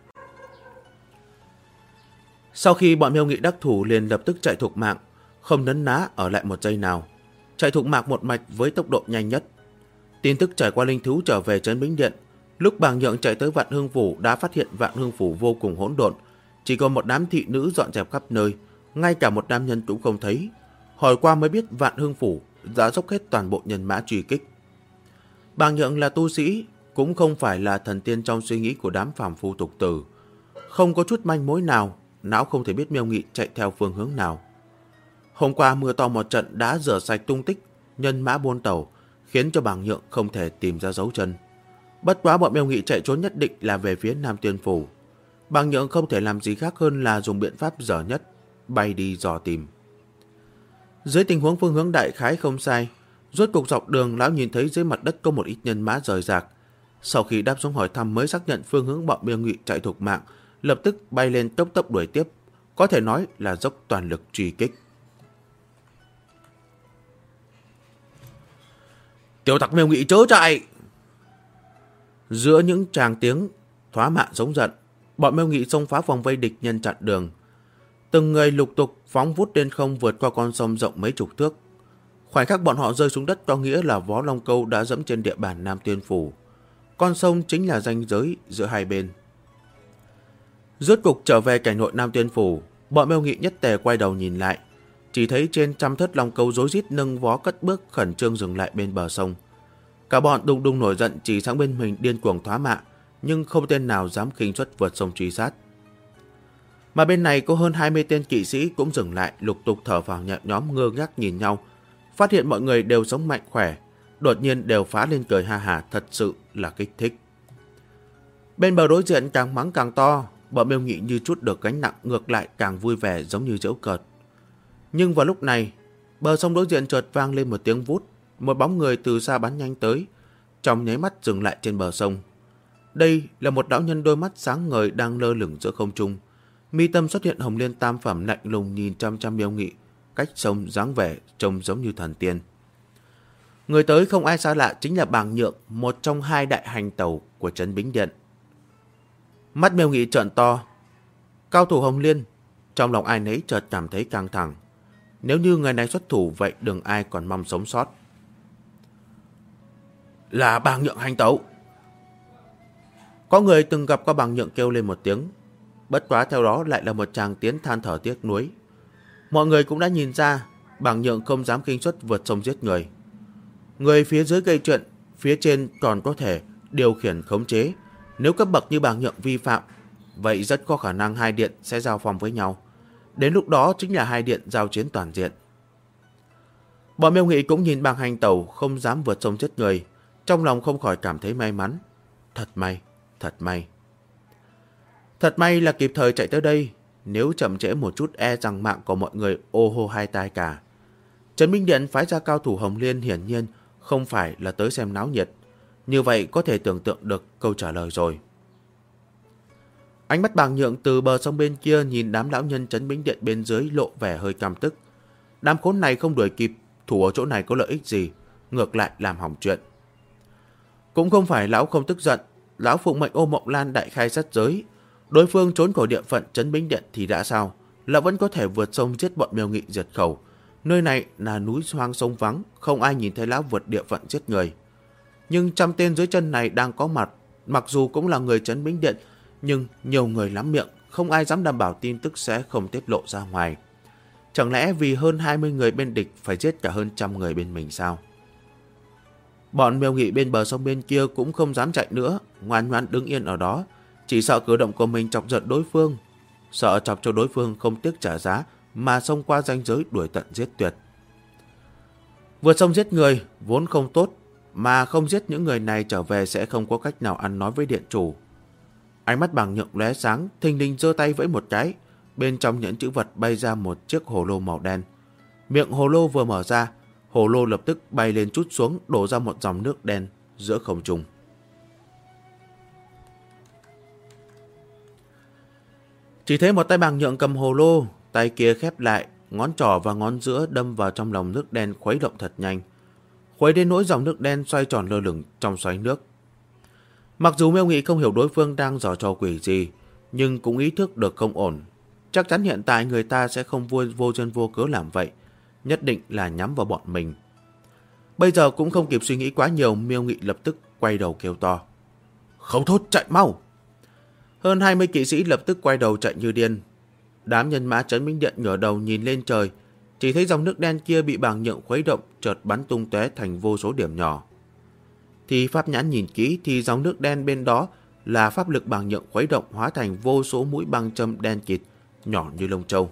Sau khi bọn Miêu Nghị đắc thủ liền lập tức chạy thục mạng, không nấn ná ở lại một giây nào, chạy thục mạng một mạch với tốc độ nhanh nhất. Tin tức trải qua linh thú trở về trấn Bính Điện, lúc Bàng Nhượng chạy tới Vạn Hưng Phủ đã phát hiện Vạn Hưng Phủ vô cùng hỗn độn, chỉ còn một đám thị nữ dọn dẹp khắp nơi, ngay cả một nam nhân cũng không thấy. Hỏi qua mới biết Vạn Hưng Phủ đã dốc hết toàn bộ nhân mã truy kích. Bàng Nhượng là tu sĩ, cũng không phải là thần tiên trong suy nghĩ của đám phàm phu tục tử. Không có chút manh mối nào, não không thể biết Miêu Nghị chạy theo phương hướng nào. Hôm qua mưa to một trận đã rửa sạch tung tích nhân mã buôn tàu, khiến cho Bàng Nhượng không thể tìm ra dấu chân. Bất quá bọn Miêu Nghị chạy trốn nhất định là về phía Nam Tiên Phủ. Bàng Nhượng không thể làm gì khác hơn là dùng biện pháp dở nhất, bay đi dò tìm. Dưới tình huống phương hướng đại khái không sai, rốt cục dọc đường lão nhìn thấy dưới mặt đất có một ít nhân mã rời rạc. Sau khi đáp xuống hỏi thăm mới xác nhận phương hướng bọn Miêu Nghị chạy thục mạng, lập tức bay lên tốc tốc đuổi tiếp, có thể nói là dốc toàn lực truy kích. Tiểu tặc Miêu Nghị chớ chạy! Giữa những tràng tiếng thoá mạ giống giận, bọn Miêu Nghị xông phá vòng vây địch nhân chặn đường. Từng người lục tục phóng vút lên không vượt qua con sông rộng mấy chục thước. Khoảnh khắc bọn họ rơi xuống đất có nghĩa là Võ Long Câu đã dẫm trên địa bàn Nam Tiên Phủ. Con sông chính là ranh giới giữa hai bên. Rốt cục trở về cảnh nội Nam Tiên Phủ, bọn Miêu Nghị nhất tề quay đầu nhìn lại, chỉ thấy trên trăm thớt long câu rối rít nâng vó cất bước khẩn trương dừng lại bên bờ sông. Cả bọn đùng đùng nổi giận chỉ sang bên mình điên cuồng thoá mạ, nhưng không tên nào dám khinh suất vượt sông truy sát. Mà bên này có hơn 20 tên kỵ sĩ cũng dừng lại, lục tục thở phào nhẹ nhõm, ngơ ngác nhìn nhau, phát hiện mọi người đều sống mạnh khỏe, đột nhiên đều phá lên cười ha hả, thật sự là kích thích. Bên bờ đối diện càng mắng càng to, bọn Miêu Nghị như chút được gánh nặng, ngược lại càng vui vẻ giống như giễu cợt. Nhưng vào lúc này, bờ sông đối diện chợt vang lên một tiếng vút, một bóng người từ xa bắn nhanh tới, trong nháy mắt dừng lại trên bờ sông. Đây là một đạo nhân đôi mắt sáng ngời đang lơ lửng giữa không trung, mi tâm xuất hiện hồng liên tam phẩm, lạnh lùng nhìn chăm chăm Miêu Nghị, cách sông dáng vẻ trông giống như thần tiên. Người tới không ai xa lạ, chính là Bàng Nhượng, một trong hai đại hành tẩu của trấn Bính Điện. Mắt Miêu Nghị trợn to. Cao thủ Hồng Liên, trong lòng ai nấy chợt cảm thấy căng thẳng. Nếu như người này xuất thủ vậy đừng ai còn mong sống sót. Là Bàng Nhượng hành tẩu. Có người từng gặp qua Bàng Nhượng kêu lên một tiếng. Bất quá theo đó lại là một tràng tiếng than thở tiếc nuối. Mọi người cũng đã nhìn ra Bàng Nhượng không dám khinh suất vượt sông giết người. Người phía dưới gây chuyện, phía trên còn có thể điều khiển khống chế. Nếu cấp bậc như Bàng Nhượng vi phạm, vậy rất có khả năng hai điện sẽ giao phong với nhau. Đến lúc đó chính là hai điện giao chiến toàn diện. Bọn Miêu Nghị cũng nhìn Bàng hành tẩu không dám vượt sông giết người, trong lòng không khỏi cảm thấy may mắn. Thật may, thật may. Thật may là kịp thời chạy tới đây, nếu chậm trễ một chút e rằng mạng của mọi người ô hô hai tai cả. Trấn Bính Điện phái ra cao thủ Hồng Liên hiển nhiên không phải là tới xem náo nhiệt. Như vậy có thể tưởng tượng được câu trả lời rồi. Ánh mắt Bàng Nhượng từ bờ sông bên kia nhìn đám lão nhân Trấn Bính Điện bên dưới lộ vẻ hơi căm tức. Đám khốn này không đuổi kịp, thủ ở chỗ này có lợi ích gì, ngược lại làm hỏng chuyện. Cũng không phải lão không tức giận, lão phụng mệnh Ô Mộng Lan đại khai sát giới. Đối phương trốn khỏi địa phận Trấn Bính Điện thì đã sao, lão vẫn có thể vượt sông giết bọn Miêu Nghị diệt khẩu. Nơi này là núi hoang sông vắng, không ai nhìn thấy lão vượt địa phận giết người. Nhưng trăm tên dưới chân này đang có mặt, mặc dù cũng là người Trấn Bính Điện, nhưng nhiều người lắm miệng, không ai dám đảm bảo tin tức sẽ không tiết lộ ra ngoài. Chẳng lẽ vì hơn 20 người bên địch phải giết cả hơn 100 người bên mình sao? Bọn Miêu Nghị bên bờ sông bên kia cũng không dám chạy nữa, ngoan ngoãn đứng yên ở đó, chỉ sợ cử động của mình chọc giận đối phương. sợ chọc cho đối phương không tiếc trả giá mà xông qua ranh giới đuổi tận giết tuyệt. Vượt sông giết người vốn không tốt, mà không giết những người này trở về sẽ không có cách nào ăn nói với điện chủ. Ánh mắt Bàng Nhượng lóe sáng, thình lình giơ tay vẫy một cái, bên trong nhẫn chữ vật bay ra một chiếc hồ lô màu đen. Miệng hồ lô vừa mở ra, hồ lô lập tức bay lên trút xuống, đổ ra một dòng nước đen giữa không trung. Chỉ thấy một tay Bàng Nhượng cầm hồ lô, tay kia khép lại, ngón trỏ và ngón giữa đâm vào trong lòng nước đen, khuấy động thật nhanh. Khuấy đến nỗi dòng nước đen xoay tròn lơ lửng trong xoáy nước. Mặc dù Miêu Nghị không hiểu đối phương đang giở trò quỷ gì, nhưng cũng ý thức được không ổn. Chắc chắn hiện tại người ta sẽ không vô duyên vô cớ làm vậy, nhất định là nhắm vào bọn mình. Bây giờ cũng không kịp suy nghĩ quá nhiều, Miêu Nghị lập tức quay đầu kêu to: "Không thốt, chạy mau!" Hơn 20 kỵ sĩ lập tức quay đầu chạy như điên. Đám nhân mã Trấn Minh Điện ngửa đầu nhìn lên trời, chỉ thấy dòng nước đen kia bị Bàng Nhượng khuấy động, chợt bắn tung tóe thành vô số điểm nhỏ. Thì pháp nhãn nhìn kỹ thì dòng nước đen bên đó là pháp lực Bàng Nhượng khuấy động hóa thành vô số mũi băng châm đen kịt, nhỏ như lông trâu.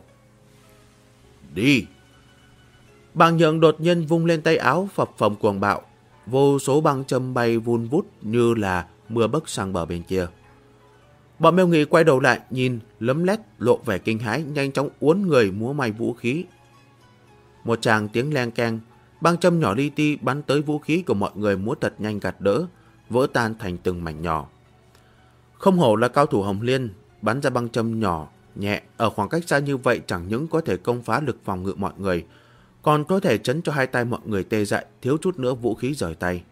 Đi! Bàng Nhượng đột nhiên vung lên tay áo, phập phồng cuồng bạo, vô số băng châm bay vun vút như là mưa bấc sang bờ bên kia. Bọn Miêu Nghị quay đầu lại nhìn, lấm lét lộ vẻ kinh hãi, nhanh chóng uốn người múa may vũ khí. Một tràng tiếng leng keng, băng châm nhỏ li ti bắn tới vũ khí của mọi người múa thật nhanh gạt đỡ, vỡ tan thành từng mảnh nhỏ. Không hổ là cao thủ Hồng Liên, bắn ra băng châm nhỏ nhẹ ở khoảng cách xa như vậy chẳng những có thể công phá lực phòng ngự mọi người, còn có thể chấn cho hai tay mọi người tê dại, thiếu chút nữa vũ khí rời tay.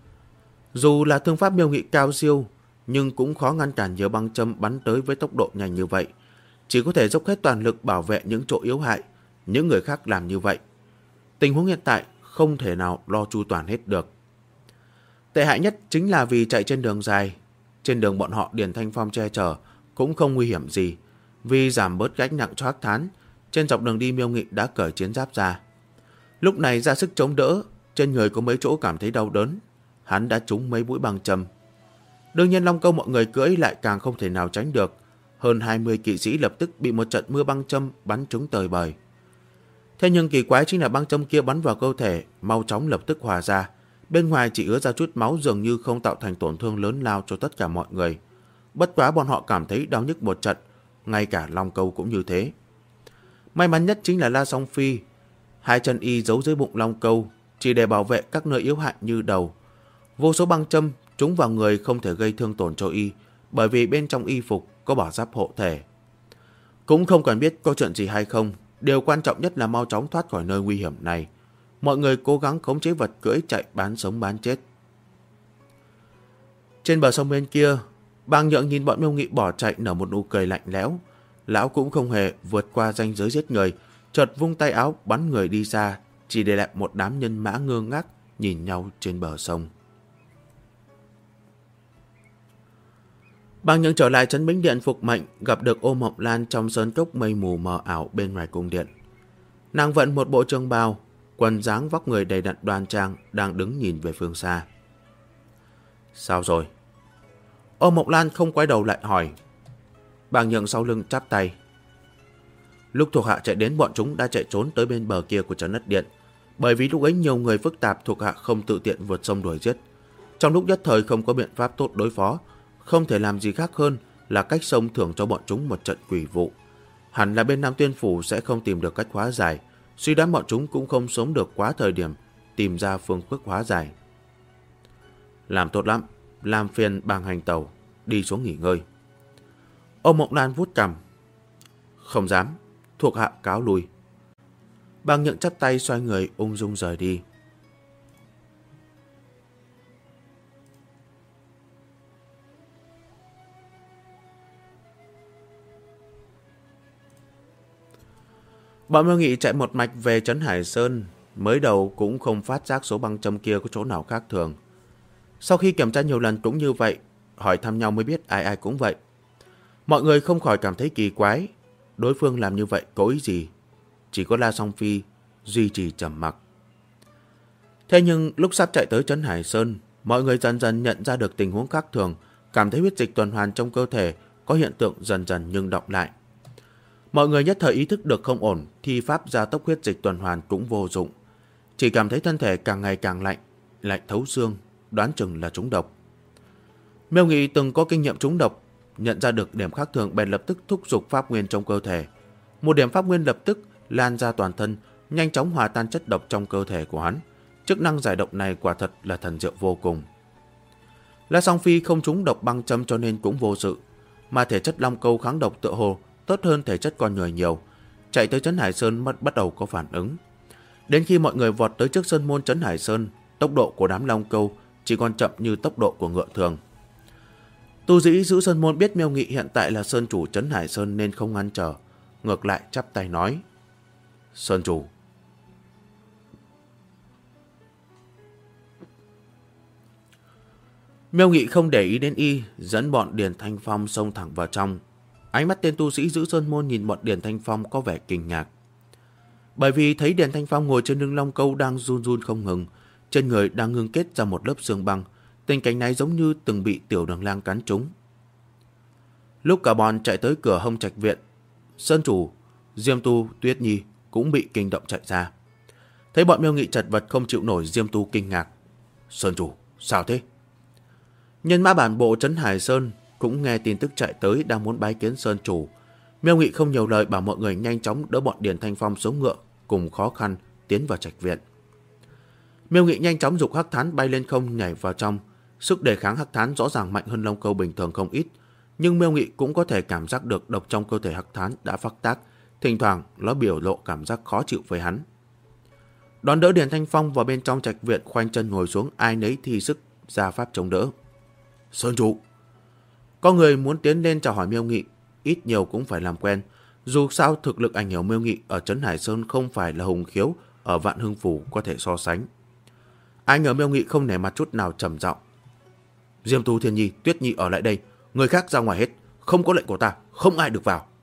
Dù là thương pháp Miêu Nghị cao siêu, nhưng cũng khó ngăn cản nhiều băng châm bắn tới với tốc độ nhanh như vậy. Chỉ có thể dốc hết toàn lực bảo vệ những chỗ yếu hại, những người khác làm như vậy. Tình huống hiện tại không thể nào lo chu toàn hết được. Tệ hại nhất chính là vì chạy trên đường dài. Trên đường bọn họ Điền Thanh Phong che chở cũng không nguy hiểm gì. Vì giảm bớt gánh nặng cho Hắc Thán, trên dọc đường đi Miêu Nghị đã cởi chiến giáp ra. Lúc này ra sức chống đỡ, trên người có mấy chỗ cảm thấy đau đớn. Hắn đã trúng mấy mũi băng châm. Đương nhiên Long Câu mọi người cưỡi lại càng không thể nào tránh được. Hơn 20 kỵ sĩ lập tức bị một trận mưa băng châm bắn trúng tơi bời. Thế nhưng kỳ quái chính là băng châm kia bắn vào cơ thể, mau chóng lập tức hòa ra. Bên ngoài chỉ ứa ra chút máu, dường như không tạo thành tổn thương lớn lao cho tất cả mọi người. Bất quá bọn họ cảm thấy đau nhức một trận, ngay cả Long Câu cũng như thế. May mắn nhất chính là La Song Phi. Hai chân y giấu dưới bụng Long Câu, chỉ để bảo vệ các nơi yếu hại như đầu. Vô số băng châm trúng vào người không thể gây thương tổn cho y, bởi vì bên trong y phục có bảo giáp hộ thể. Cũng không cần biết có chuyện gì hay không, điều quan trọng nhất là mau chóng thoát khỏi nơi nguy hiểm này. Mọi người cố gắng khống chế vật cưỡi chạy bán sống bán chết. Trên bờ sông bên kia, Bàng Nhượng nhìn bọn Miêu Nghị bỏ chạy nở một nụ cười lạnh lẽo. Lão cũng không hề vượt qua ranh giới giết người, chợt vung tay áo bắn người đi xa, chỉ để lại một đám nhân mã ngơ ngác nhìn nhau trên bờ sông. Bàng Nhượng trở lại Trấn Bính Điện phục mệnh, gặp được Ô Mộng Lan trong sơn cốc mây mù mờ ảo bên ngoài cung điện. Nàng vận một bộ trường bào, quần dáng vóc người đầy đặn đoan trang, đang đứng nhìn về phương xa. Sao rồi? Ô Mộng Lan không quay đầu lại hỏi. Bàng Nhượng sau lưng chắp tay. Lúc thuộc hạ chạy đến, bọn chúng đã chạy trốn tới bên bờ kia của Trấn Ất Điện. Bởi vì lúc ấy nhiều người phức tạp, thuộc hạ không tự tiện vượt sông đuổi giết. Trong lúc nhất thời không có biện pháp tốt đối phó, không thể làm gì khác hơn là cách sông thưởng cho bọn chúng một trận quỷ vụ. Hẳn là bên Nam Tuyên Phủ sẽ không tìm được cách hóa giải, suy đoán bọn chúng cũng không sống được quá thời điểm tìm ra phương thức hóa giải. Làm tốt lắm, làm phiền Bàng Hành Tẩu, đi xuống nghỉ ngơi. Ô Mộng Lan vuốt cằm. Không dám, thuộc hạ cáo lui. Bàng Nhượng chắp tay xoay người ung dung rời đi. Bọn Miêu Nghị chạy một mạch về Trấn Hải Sơn, mới đầu cũng không phát giác số băng châm kia có chỗ nào khác thường. Sau khi kiểm tra nhiều lần cũng như vậy, hỏi thăm nhau mới biết ai ai cũng vậy. Mọi người không khỏi cảm thấy kỳ quái, đối phương làm như vậy có ý gì? Chỉ có La Song Phi duy trì trầm mặc. Thế nhưng lúc sắp chạy tới Trấn Hải Sơn, mọi người dần dần nhận ra được tình huống khác thường, cảm thấy huyết dịch tuần hoàn trong cơ thể có hiện tượng dần dần nhưng đọng lại. Mọi người nhất thời ý thức được không ổn, thi pháp gia tốc huyết dịch tuần hoàn cũng vô dụng. Chỉ cảm thấy thân thể càng ngày càng lạnh, lạnh thấu xương, đoán chừng là trúng độc. Miêu Nghị từng có kinh nghiệm trúng độc, nhận ra được điểm khác thường bèn lập tức thúc giục pháp nguyên trong cơ thể. Một điểm pháp nguyên lập tức lan ra toàn thân, nhanh chóng hòa tan chất độc trong cơ thể của hắn. Chức năng giải độc này quả thật là thần diệu vô cùng. La Song Phi không trúng độc băng châm cho nên cũng vô sự, mà thể chất long câu kháng độc tựa hồ tốt hơn thể chất con người nhiều. Chạy tới Trấn Hải Sơn bắt đầu có phản ứng. Đến khi mọi người vọt tới trước sơn môn Trấn Hải Sơn, tốc độ của đám long câu chỉ còn chậm như tốc độ của ngựa thường. Tu sĩ giữ sơn môn biết Miêu Nghị hiện tại là sơn chủ Trấn Hải Sơn nên không ngăn trở, ngược lại chắp tay nói: Sơn chủ. Miêu Nghị không để ý đến y, dẫn bọn Điền Thanh Phong xông thẳng vào trong. Ánh mắt tên tu sĩ giữ sơn môn nhìn bọn Điền Thanh Phong có vẻ kinh ngạc. Bởi vì thấy Điền Thanh Phong ngồi trên lưng long câu đang run run không ngừng, trên người đang ngưng kết ra một lớp xương băng, tình cảnh này giống như từng bị Tiểu Đường Lang cắn trúng. Lúc cả bọn chạy tới cửa Hồng Trạch viện, sơn chủ, Diêm Tu, Tuyết Nhi cũng bị kinh động chạy ra. Thấy bọn Miêu Nghị chật vật không chịu nổi, Diêm Tu kinh ngạc: Sơn chủ, sao thế? Nhân mã bản bộ Trấn Hải Sơn cũng nghe tin tức chạy tới, đang muốn bái kiến sơn chủ. Miêu Nghị không nhiều lời, bảo mọi người nhanh chóng đỡ bọn Điền Thanh Phong xuống ngựa, cùng khó khăn tiến vào trạch viện. Miêu Nghị nhanh chóng giục hắc thán bay lên không nhảy vào trong. Sức đề kháng hắc thán rõ ràng mạnh hơn long câu bình thường không ít, nhưng Miêu Nghị cũng có thể cảm giác được độc trong cơ thể hắc thán đã phát tác, thỉnh thoảng nó biểu lộ cảm giác khó chịu với hắn. Đón đỡ Điền Thanh Phong vào bên trong trạch viện, khoanh chân ngồi xuống, ai nấy thi sức ra pháp chống đỡ. Sơn chủ. Có người muốn tiến lên chào hỏi Miêu Nghị, ít nhiều cũng phải làm quen. Dù sao thực lực ảnh hưởng Miêu Nghị ở Trấn Hải Sơn không phải là Hùng Khiếu ở Vạn Hưng Phủ có thể so sánh. Ai ngờ Miêu Nghị không nể mặt chút nào, trầm giọng: Diêm Tu, Thiên Nhi, Tuyết Nhi ở lại đây, người khác ra ngoài hết, không có lệnh của ta, không ai được vào.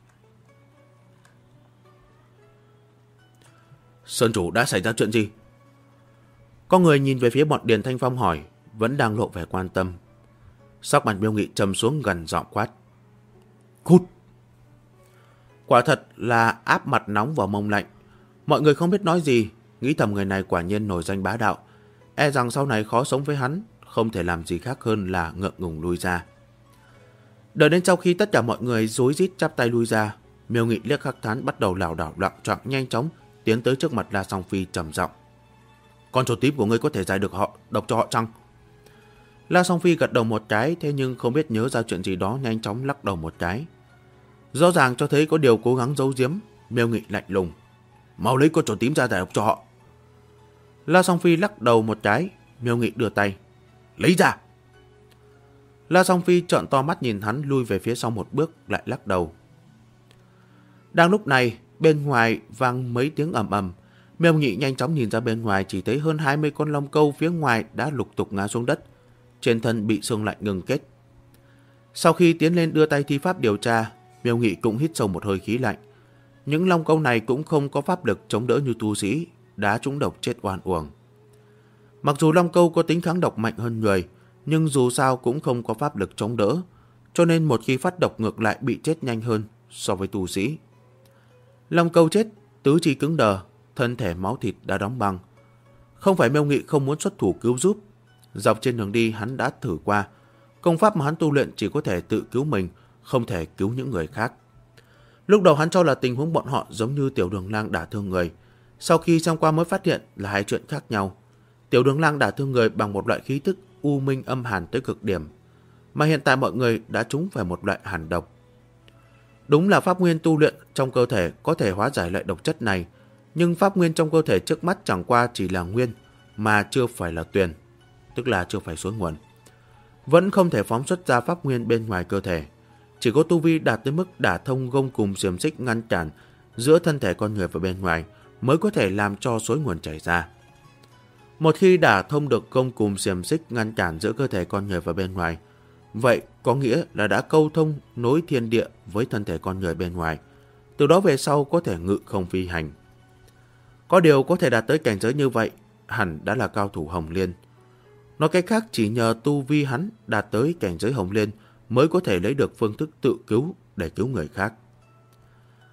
Sơn chủ, đã xảy ra chuyện gì? Có người nhìn về phía bọn Điền Thanh Phong hỏi, vẫn đang lộ vẻ quan tâm. Sắc mặt Miêu Nghị trầm xuống, gần giọng quát: Cút! Quả thật là áp mặt nóng vào mông lạnh. Mọi người không biết nói gì, nghĩ thầm người này quả nhiên nổi danh bá đạo, e rằng sau này khó sống với hắn, không thể làm gì khác hơn là ngượng ngùng lui ra. Đợi đến sau khi tất cả mọi người rối rít chắp tay lui ra, Miêu Nghị liếc hắc thán bắt đầu lảo đảo loạng choạng nhanh chóng tiến tới trước mặt La Song Phi, trầm giọng: Con chuột tím của ngươi có thể giải được họ độc cho họ chăng? La Song Phi gật đầu một cái, thế nhưng không biết nhớ ra chuyện gì đó, nhanh chóng lắc đầu một cái. Rõ ràng cho thấy có điều cố gắng giấu giếm. Miêu Nghị lạnh lùng: Mau lấy con chuột tím ra giải độc cho họ. La Song Phi lắc đầu một cái. Miêu Nghị đưa tay: Lấy ra. La Song Phi trợn to mắt nhìn hắn, lui về phía sau một bước, lại lắc đầu. Đang lúc này, bên ngoài vang mấy tiếng ầm ầm. Miêu Nghị nhanh chóng nhìn ra bên ngoài, chỉ thấy hơn 20 con long câu phía ngoài đã lục tục ngã xuống đất, trên thân bị xương lạnh ngừng kết. Sau khi tiến lên đưa tay thi pháp điều tra, Miêu Nghị cũng hít sâu một hơi khí lạnh. Những long câu này cũng không có pháp lực chống đỡ như tu sĩ, đã trúng độc chết oan uổng. Mặc dù long câu có tính kháng độc mạnh hơn người, nhưng dù sao cũng không có pháp lực chống đỡ, cho nên một khi phát độc ngược lại bị chết nhanh hơn so với tu sĩ. Long câu chết, tứ chi cứng đờ, thân thể máu thịt đã đóng băng. Không phải Miêu Nghị không muốn xuất thủ cứu giúp. Dọc trên đường đi hắn đã thử qua, công pháp mà hắn tu luyện chỉ có thể tự cứu mình, không thể cứu những người khác. Lúc đầu hắn cho là tình huống bọn họ giống như Tiểu Đường Lang đả thương người, sau khi xem qua mới phát hiện là hai chuyện khác nhau. Tiểu Đường Lang đả thương người bằng một loại khí tức u minh âm hàn tới cực điểm, mà hiện tại mọi người đã trúng phải một loại hàn độc. Đúng là pháp nguyên tu luyện trong cơ thể có thể hóa giải loại độc chất này, nhưng pháp nguyên trong cơ thể trước mắt chẳng qua chỉ là nguyên, mà chưa phải là tuyền, tức là chưa phải suối nguồn. Vẫn không thể phóng xuất ra pháp nguyên bên ngoài cơ thể. Chỉ có tu vi đạt tới mức đả thông gông cùm xiềng xích ngăn cản giữa thân thể con người và bên ngoài mới có thể làm cho suối nguồn chảy ra. Một khi đả thông được gông cùm xiềng xích ngăn cản giữa cơ thể con người và bên ngoài, vậy có nghĩa là đã câu thông nối thiên địa với thân thể con người bên ngoài. Từ đó về sau có thể ngự không phi hành. Có điều có thể đạt tới cảnh giới như vậy, hẳn đã là cao thủ Hồng Liên. Nói cách khác, chỉ nhờ tu vi hắn đạt tới cảnh giới Hồng Liên mới có thể lấy được phương thức tự cứu để cứu người khác.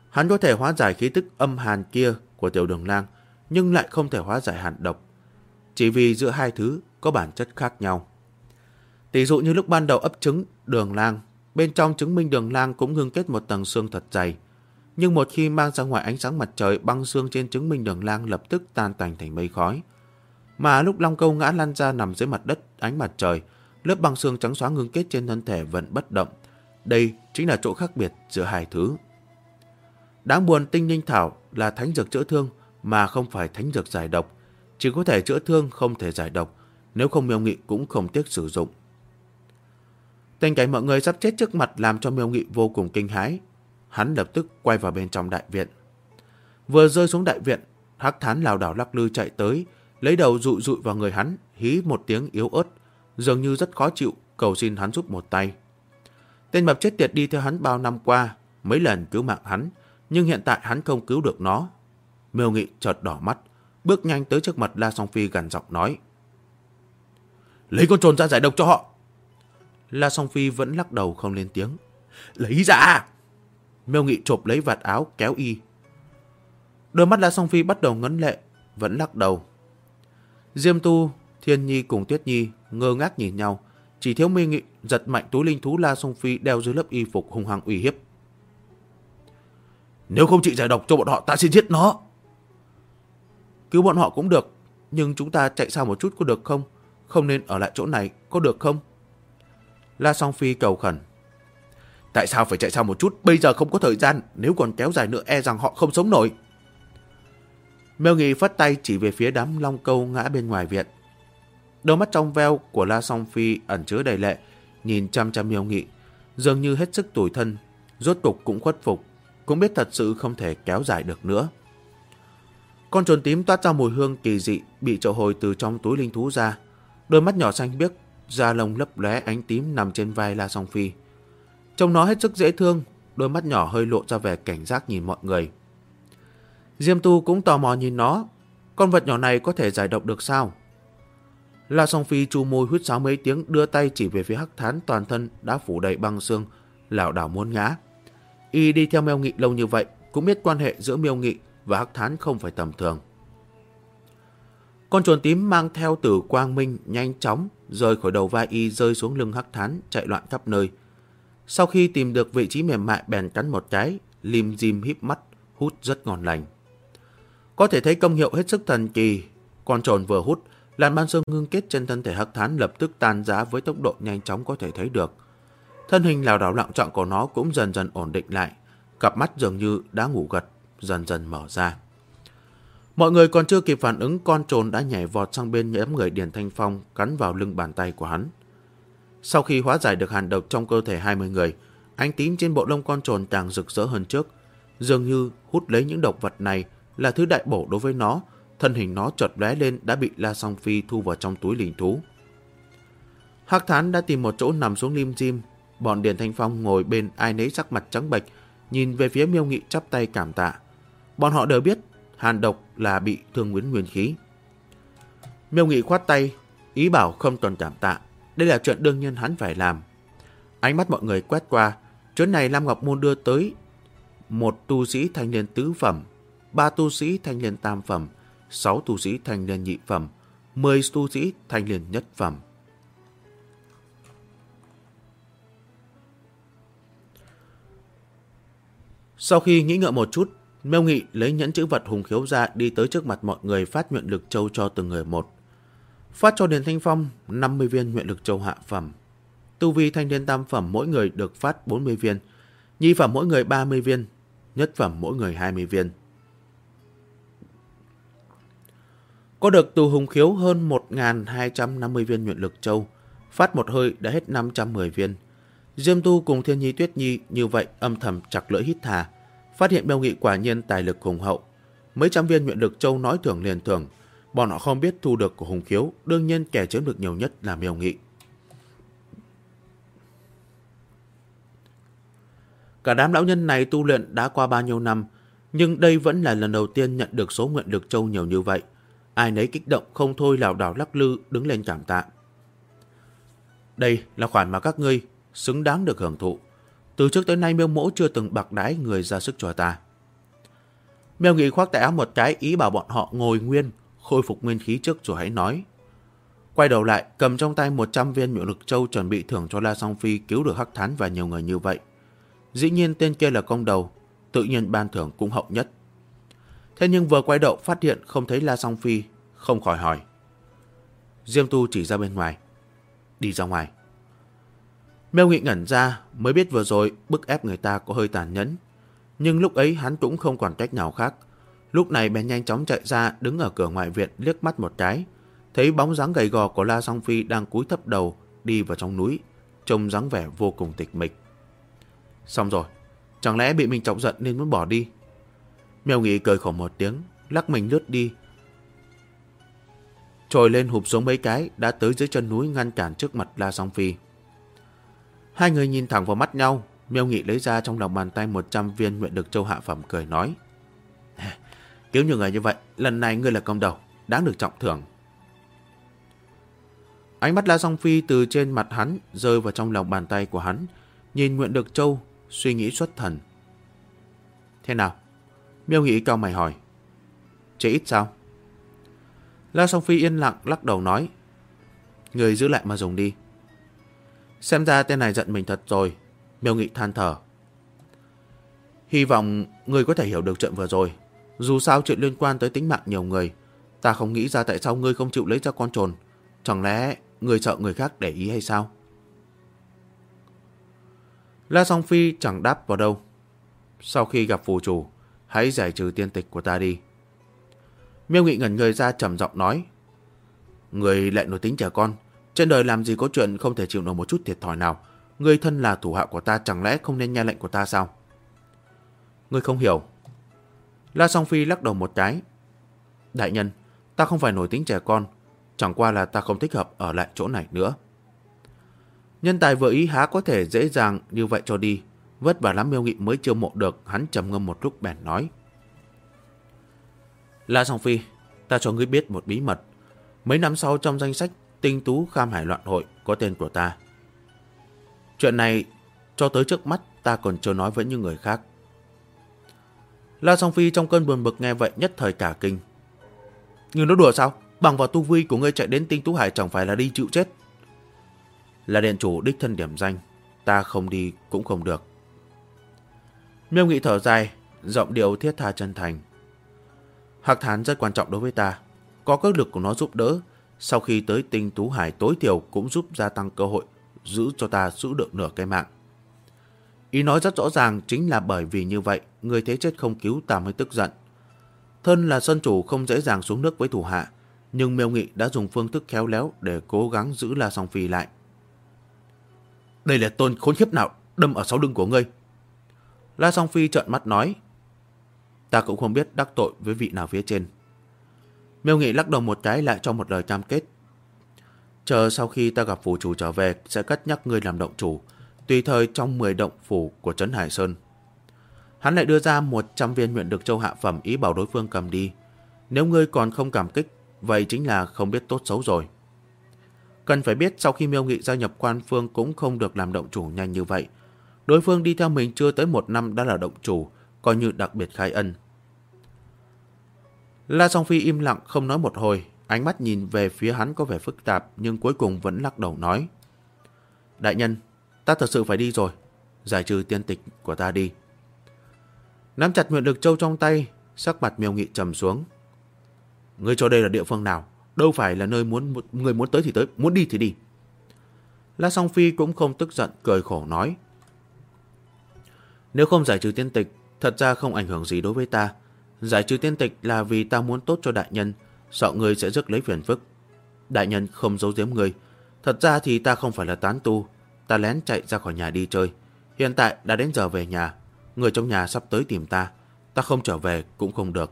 Hắn có thể hóa giải khí tức âm hàn kia của Tiểu Đường Lang, nhưng lại không thể hóa giải hàn độc, chỉ vì giữa hai thứ có bản chất khác nhau. Tỷ dụ như lúc ban đầu ấp trứng Đường Lang, bên trong trứng Minh Đường Lang cũng ngưng kết một tầng xương thật dày, nhưng một khi mang ra ngoài ánh sáng mặt trời, băng xương trên trứng Minh Đường Lang lập tức tan tành thành mây khói. Mà lúc Long Câu ngã lăn ra nằm dưới mặt đất ánh mặt trời, lớp băng xương trắng xóa ngưng kết trên thân thể vẫn bất động. Đây chính là chỗ khác biệt giữa hai thứ. Đáng buồn, Tinh Linh Thảo là thánh dược chữa thương mà không phải thánh dược giải độc, chỉ có thể chữa thương không thể giải độc, nếu không Miêu Nghị cũng không tiếc sử dụng. Tình cảnh mọi người sắp chết trước mặt làm cho Miêu Nghị vô cùng kinh hãi. Hắn lập tức quay vào bên trong đại viện. Vừa rơi xuống đại viện, Hắc Thán lảo đảo lắc lư chạy tới, lấy đầu dụi dụi vào người hắn, hí một tiếng yếu ớt, dường như rất khó chịu, cầu xin hắn giúp một tay. Tên mập chết tiệt đi theo hắn bao năm qua, mấy lần cứu mạng hắn, nhưng hiện tại hắn không cứu được nó. Miêu Nghị chợt đỏ mắt, bước nhanh tới trước mặt La Song Phi gằn giọng nói: "Lấy con trồn ra giải độc cho họ." La Song Phi vẫn lắc đầu không lên tiếng. "Lấy ra!" Miêu Nghị chộp lấy vạt áo kéo y. Đôi mắt La Song Phi bắt đầu ngấn lệ, vẫn lắc đầu. Diêm Tu, Thiên Nhi cùng Tuyết Nhi ngơ ngác nhìn nhau, chỉ thiếu Miêu Nghị giật mạnh túi linh thú La Song Phi đeo dưới lớp y phục hung hăng uy hiếp. "Nếu không chị giải độc cho bọn họ, ta sẽ giết nó." "Cứu bọn họ cũng được, nhưng chúng ta chạy xa một chút có được không? Không nên ở lại chỗ này, có được không?" La Song Phi cầu khẩn. "Tại sao phải chạy xa một chút? Bây giờ không có thời gian, nếu còn kéo dài nữa e rằng họ không sống nổi." Miêu Nghị phất tay chỉ về phía đám Long Câu ngã bên ngoài viện. Đôi mắt trong veo của La Song Phi ẩn chứa đầy lệ, nhìn chăm chăm Miêu Nghị, dường như hết sức tủi thân, rốt cục cũng khuất phục, cũng biết thật sự không thể kéo dài được nữa. Con trồn tím toát ra mùi hương kỳ dị bị triệu hồi từ trong túi linh thú ra, đôi mắt nhỏ xanh biếc, da lông lấp lóe ánh tím nằm trên vai La Song Phi. Trông nó hết sức dễ thương, đôi mắt nhỏ hơi lộ ra vẻ cảnh giác nhìn mọi người. Diêm Tu cũng tò mò nhìn nó, con vật nhỏ này có thể giải độc được sao? La Song Phi chu môi huýt sáo mấy tiếng, đưa tay chỉ về phía Hắc Thán toàn thân đã phủ đầy băng xương, lảo đảo muốn ngã. Y đi theo Miêu Nghị lâu như vậy, cũng biết quan hệ giữa Miêu Nghị và Hắc Thán không phải tầm thường. Con trồn tím mang theo tử quang minh nhanh chóng rời khỏi đầu vai y, rơi xuống lưng Hắc Thán, chạy loạn khắp nơi. Sau khi tìm được vị trí mềm mại bèn cắn một cái, lim dim híp mắt, hút rất ngon lành. Có thể thấy công hiệu hết sức thần kỳ. Con trồn vừa hút, làn băng xương ngưng kết trên thân thể Hắc Thán lập tức tan rã với tốc độ nhanh chóng có thể thấy được. Thân hình lảo đảo lạng trọng của nó cũng dần dần ổn định lại, cặp mắt dường như đã ngủ gật, dần dần mở ra. Mọi người còn chưa kịp phản ứng, con trồn đã nhảy vọt sang bên đám người Điền Thanh Phong, cắn vào lưng bàn tay của hắn. Sau khi hóa giải được hàn độc trong cơ thể 20 người, ánh tím trên bộ lông con trồn càng rực rỡ hơn trước, dường như hút lấy những độc vật này là thứ đại bổ đối với nó. Thân hình nó chợt lóe lên đã bị La Song Phi thu vào trong túi linh thú. Hắc Thán đã tìm một chỗ nằm xuống lim dim. Bọn Điền Thanh Phong ngồi bên ai nấy sắc mặt trắng bệch, nhìn về phía Miêu Nghị chắp tay cảm tạ. Bọn họ đều biết hàn độc là bị thương nguyên khí. Miêu Nghị khoát tay, ý bảo không cần cảm tạ, đây là chuyện đương nhiên hắn phải làm. Ánh mắt mọi người quét qua, chỗ này Lam Ngọc Môn đưa tới một tu sĩ thanh liên tứ phẩm, 3 tu sĩ thanh liên tam phẩm, 6 tu sĩ thanh liên nhị phẩm, 10 tu sĩ thanh liên nhất phẩm. Sau khi nghĩ ngợi một chút, Miêu Nghị lấy nhẫn chữ vật hùng khiếu ra, đi tới trước mặt mọi người phát nguyện lực châu cho từng người một. Phát cho Điền Thanh Phong 50 viên nguyện lực châu hạ phẩm. Tu vi thanh liên tam phẩm mỗi người được phát 40 viên, nhị phẩm mỗi người 30 viên, nhất phẩm mỗi người 20 viên. Có được tù hùng khiếu hơn 1.250 viên nguyện lực châu, phát một hơi đã hết 510 viên. Diêm Tu cùng Thiên Nhi Tuyết Nhi như vậy âm thầm chặt lưỡi hít thà, phát hiện Miêu Nghị quả nhiên tài lực hùng hậu. Mấy trăm viên nguyện lực châu nói thưởng liền thưởng, bọn họ không biết thu được của hùng khiếu, đương nhiên kẻ chiếm được nhiều nhất là Miêu Nghị. Cả đám lão nhân này tu luyện đã qua bao nhiêu năm, nhưng đây vẫn là lần đầu tiên nhận được số nguyện lực châu nhiều như vậy. Ai nấy kích động không thôi, lảo đảo lắc lư đứng lên cảm tạ. Đây là khoản mà các ngươi xứng đáng được hưởng thụ. Từ trước tới nay Miêu Mỗ chưa từng bạc đãi người ra sức cho ta. Miêu Nghị khoác tay áo một cái, ý bảo bọn họ ngồi nguyên, khôi phục nguyên khí trước rồi hãy nói. Quay đầu lại, cầm trong tay 100 viên nhuận lực châu chuẩn bị thưởng cho La Song Phi cứu được Hắc Thán và nhiều người như vậy. Dĩ nhiên tên kia là công đầu, tự nhiên ban thưởng cũng hậu nhất. Thế nhưng vừa quay đầu phát hiện không thấy La Song Phi, không khỏi hỏi. Diêm Tu chỉ ra bên ngoài. Đi ra ngoài. Miêu Nghị ngẩn ra, mới biết vừa rồi bức ép người ta có hơi tàn nhẫn. Nhưng lúc ấy hắn cũng không còn cách nào khác. Lúc này bèn nhanh chóng chạy ra, đứng ở cửa ngoại viện liếc mắt một cái, thấy bóng dáng gầy gò của La Song Phi đang cúi thấp đầu đi vào trong núi, trông dáng vẻ vô cùng tịch mịch. Xong rồi, chẳng lẽ bị mình chọc giận nên muốn bỏ đi? Miêu Nghị cười khổ một tiếng, lắc mình lướt đi, trồi lên hụp xuống mấy cái, đã tới dưới chân núi ngăn cản trước mặt La Song Phi. Hai người nhìn thẳng vào mắt nhau. Miêu Nghị lấy ra trong lòng bàn tay 100 viên nguyện lực châu hạ phẩm, cười nói. Cứu nhiều người như vậy, lần này ngươi là công đầu, đáng được trọng thưởng. Ánh mắt La Song Phi từ trên mặt hắn rơi vào trong lòng bàn tay của hắn, nhìn nguyện lực châu, suy nghĩ xuất thần. Thế nào? Miêu Nghị cau mày hỏi. Chỉ ít sao? La Song Phi yên lặng lắc đầu nói. Người giữ lại mà dùng đi. Xem ra tên này giận mình thật rồi. Miêu Nghị than thở. Hy vọng người có thể hiểu được chuyện vừa rồi. Dù sao chuyện liên quan tới tính mạng nhiều người, ta không nghĩ ra tại sao ngươi không chịu lấy ra con trồn. Chẳng lẽ ngươi sợ người khác để ý hay sao? La Song Phi chẳng đáp vào đâu. Sau khi gặp phù chủ, hãy giải trừ tiên tịch của ta đi. Miêu Nghị ngẩn người ra, trầm giọng nói. Người lại nổi tính trẻ con, trên đời làm gì có chuyện không thể chịu nổi một chút thiệt thòi nào. Người thân là thủ hạ của ta, chẳng lẽ không nên nghe lệnh của ta sao? Ngươi không hiểu. La Song Phi lắc đầu một cái. Đại nhân, ta không phải nổi tính trẻ con, chẳng qua là ta không thích hợp ở lại chỗ này nữa. Nhân tài vừa ý há có thể dễ dàng như vậy cho đi. Vất vả lắm Miêu Nghị mới chiêu mộ được. Hắn trầm ngâm một lúc bèn nói. La Song Phi, ta cho ngươi biết một bí mật. Mấy năm sau trong danh sách Tinh Tú Kham Hải Loạn Hội có tên của ta. Chuyện này cho tới trước mắt ta còn chưa nói với những người khác. La Song Phi trong cơn buồn bực nghe vậy nhất thời cả kinh. Ngươi nói đùa sao? Bằng vào tu vi của ngươi chạy đến Tinh Tú Hải chẳng phải là đi chịu chết? Là điện chủ đích thân điểm danh, ta không đi cũng không được. Miêu Nghị thở dài, giọng điệu thiết tha chân thành. Hắc Thán rất quan trọng đối với ta, có cơ lực của nó giúp đỡ, sau khi tới Tinh Tú Hải tối thiểu cũng giúp gia tăng cơ hội giữ cho ta giữ được nửa cái mạng. Ý nói rất rõ ràng, chính là bởi vì như vậy, người thế chết không cứu ta mới tức giận. Thân là sân chủ không dễ dàng xuống nước với thủ hạ, nhưng Miêu Nghị đã dùng phương thức khéo léo để cố gắng giữ La Song Phi lại. Đây là tôn khốn khiếp nào đâm ở sau lưng của ngươi? La Song Phi trợn mắt nói. Ta cũng không biết đắc tội với vị nào phía trên. Miêu Nghị lắc đầu một cái, lại cho một lời cam kết. Chờ sau khi ta gặp phủ chủ trở về, sẽ cất nhắc ngươi làm động chủ, tùy thời trong 10 động phủ của Trấn Hải Sơn. Hắn lại đưa ra 100 viên nguyện lực châu hạ phẩm, ý bảo đối phương cầm đi. Nếu ngươi còn không cảm kích, vậy chính là không biết tốt xấu rồi. Cần phải biết sau khi Miêu Nghị gia nhập Quan Phương cũng không được làm động chủ nhanh như vậy. Đối phương đi theo mình chưa tới 1 năm đã là động chủ, coi như đặc biệt khai ân. La Song Phi im lặng không nói một hồi, ánh mắt nhìn về phía hắn có vẻ phức tạp, nhưng cuối cùng vẫn lắc đầu nói. Đại nhân, ta thật sự phải đi rồi, giải trừ tiên tịch của ta đi. Nắm chặt nguyện lực châu trong tay, sắc mặt Miêu Nghị trầm xuống. Ngươi cho đây là địa phương nào? Đâu phải là nơi người muốn tới thì tới, muốn đi thì đi. La Song Phi cũng không tức giận, cười khổ nói. Nếu không giải trừ tiên tịch, thật ra không ảnh hưởng gì đối với ta. Giải trừ tiên tịch là vì ta muốn tốt cho đại nhân, sợ ngươi sẽ rước lấy phiền phức. Đại nhân không giấu giếm ngươi. Thật ra thì ta không phải là tán tu, ta lén chạy ra khỏi nhà đi chơi. Hiện tại đã đến giờ về nhà, người trong nhà sắp tới tìm ta, ta không trở về cũng không được.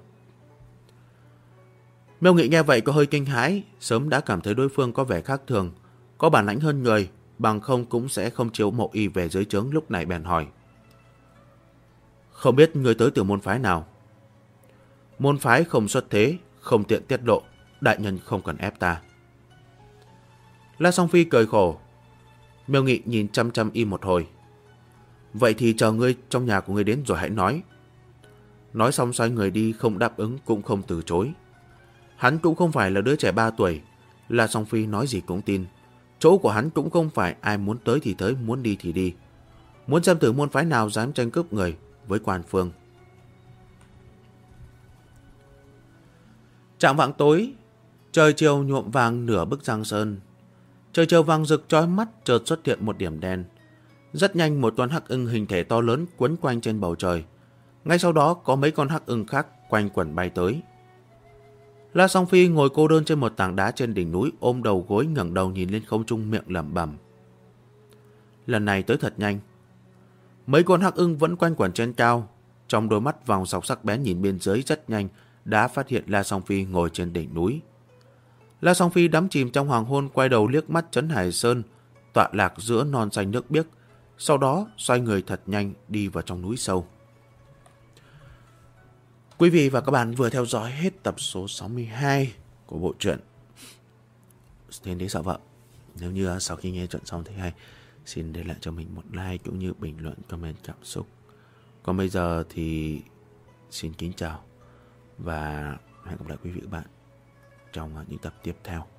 Miêu Nghị nghe vậy có hơi kinh hãi, sớm đã cảm thấy đối phương có vẻ khác thường, có bản lãnh hơn người, bằng không cũng sẽ không chiếu mộ y về dưới trướng. Lúc này bèn hỏi. Không biết người tới từ môn phái nào? Môn phái không xuất thế, không tiện tiết lộ, đại nhân không cần ép ta. La Song Phi cười khổ. Miêu Nghị nhìn chăm chăm y một hồi. Vậy thì chờ ngươi trong nhà của ngươi đến rồi hãy nói. Nói xong xoay người đi, không đáp ứng cũng không từ chối. Hắn cũng không phải là đứa trẻ 3 tuổi. La Song Phi nói gì cũng tin. Chỗ của hắn cũng không phải ai muốn tới thì tới, muốn đi thì đi. Muốn xem thử môn phái nào dám tranh cướp người với Quan Phương. Chạng vạng tối, trời chiều nhuộm vàng nửa bức Giang Sơn. Trời chiều vàng rực chói mắt, chợt xuất hiện một điểm đen. Rất nhanh một con hắc ưng hình thể to lớn quấn quanh trên bầu trời. Ngay sau đó có mấy con hắc ưng khác quanh quẩn bay tới. La Song Phi ngồi cô đơn trên một tảng đá trên đỉnh núi, ôm đầu gối ngẩng đầu nhìn lên không trung, miệng lẩm bẩm. Lần này tới thật nhanh. Mấy con hắc ưng vẫn quanh quẩn trên cao, trong đôi mắt vòng sọc sắc bén nhìn bên dưới rất nhanh đã phát hiện La Song Phi ngồi trên đỉnh núi. La Song Phi đắm chìm trong hoàng hôn, quay đầu liếc mắt Trấn Hải Sơn tọa lạc giữa non xanh nước biếc, sau đó xoay người thật nhanh đi vào trong núi sâu. Quý vị và các bạn vừa theo dõi hết tập số 62 của bộ truyện Thiên Đế Sợ Vợ. Nếu như sau khi nghe chuyện xong thấy hay, xin để lại cho mình một like cũng như bình luận, comment cảm xúc. Còn bây giờ thì xin kính chào và hẹn gặp lại quý vị và các bạn trong những tập tiếp theo.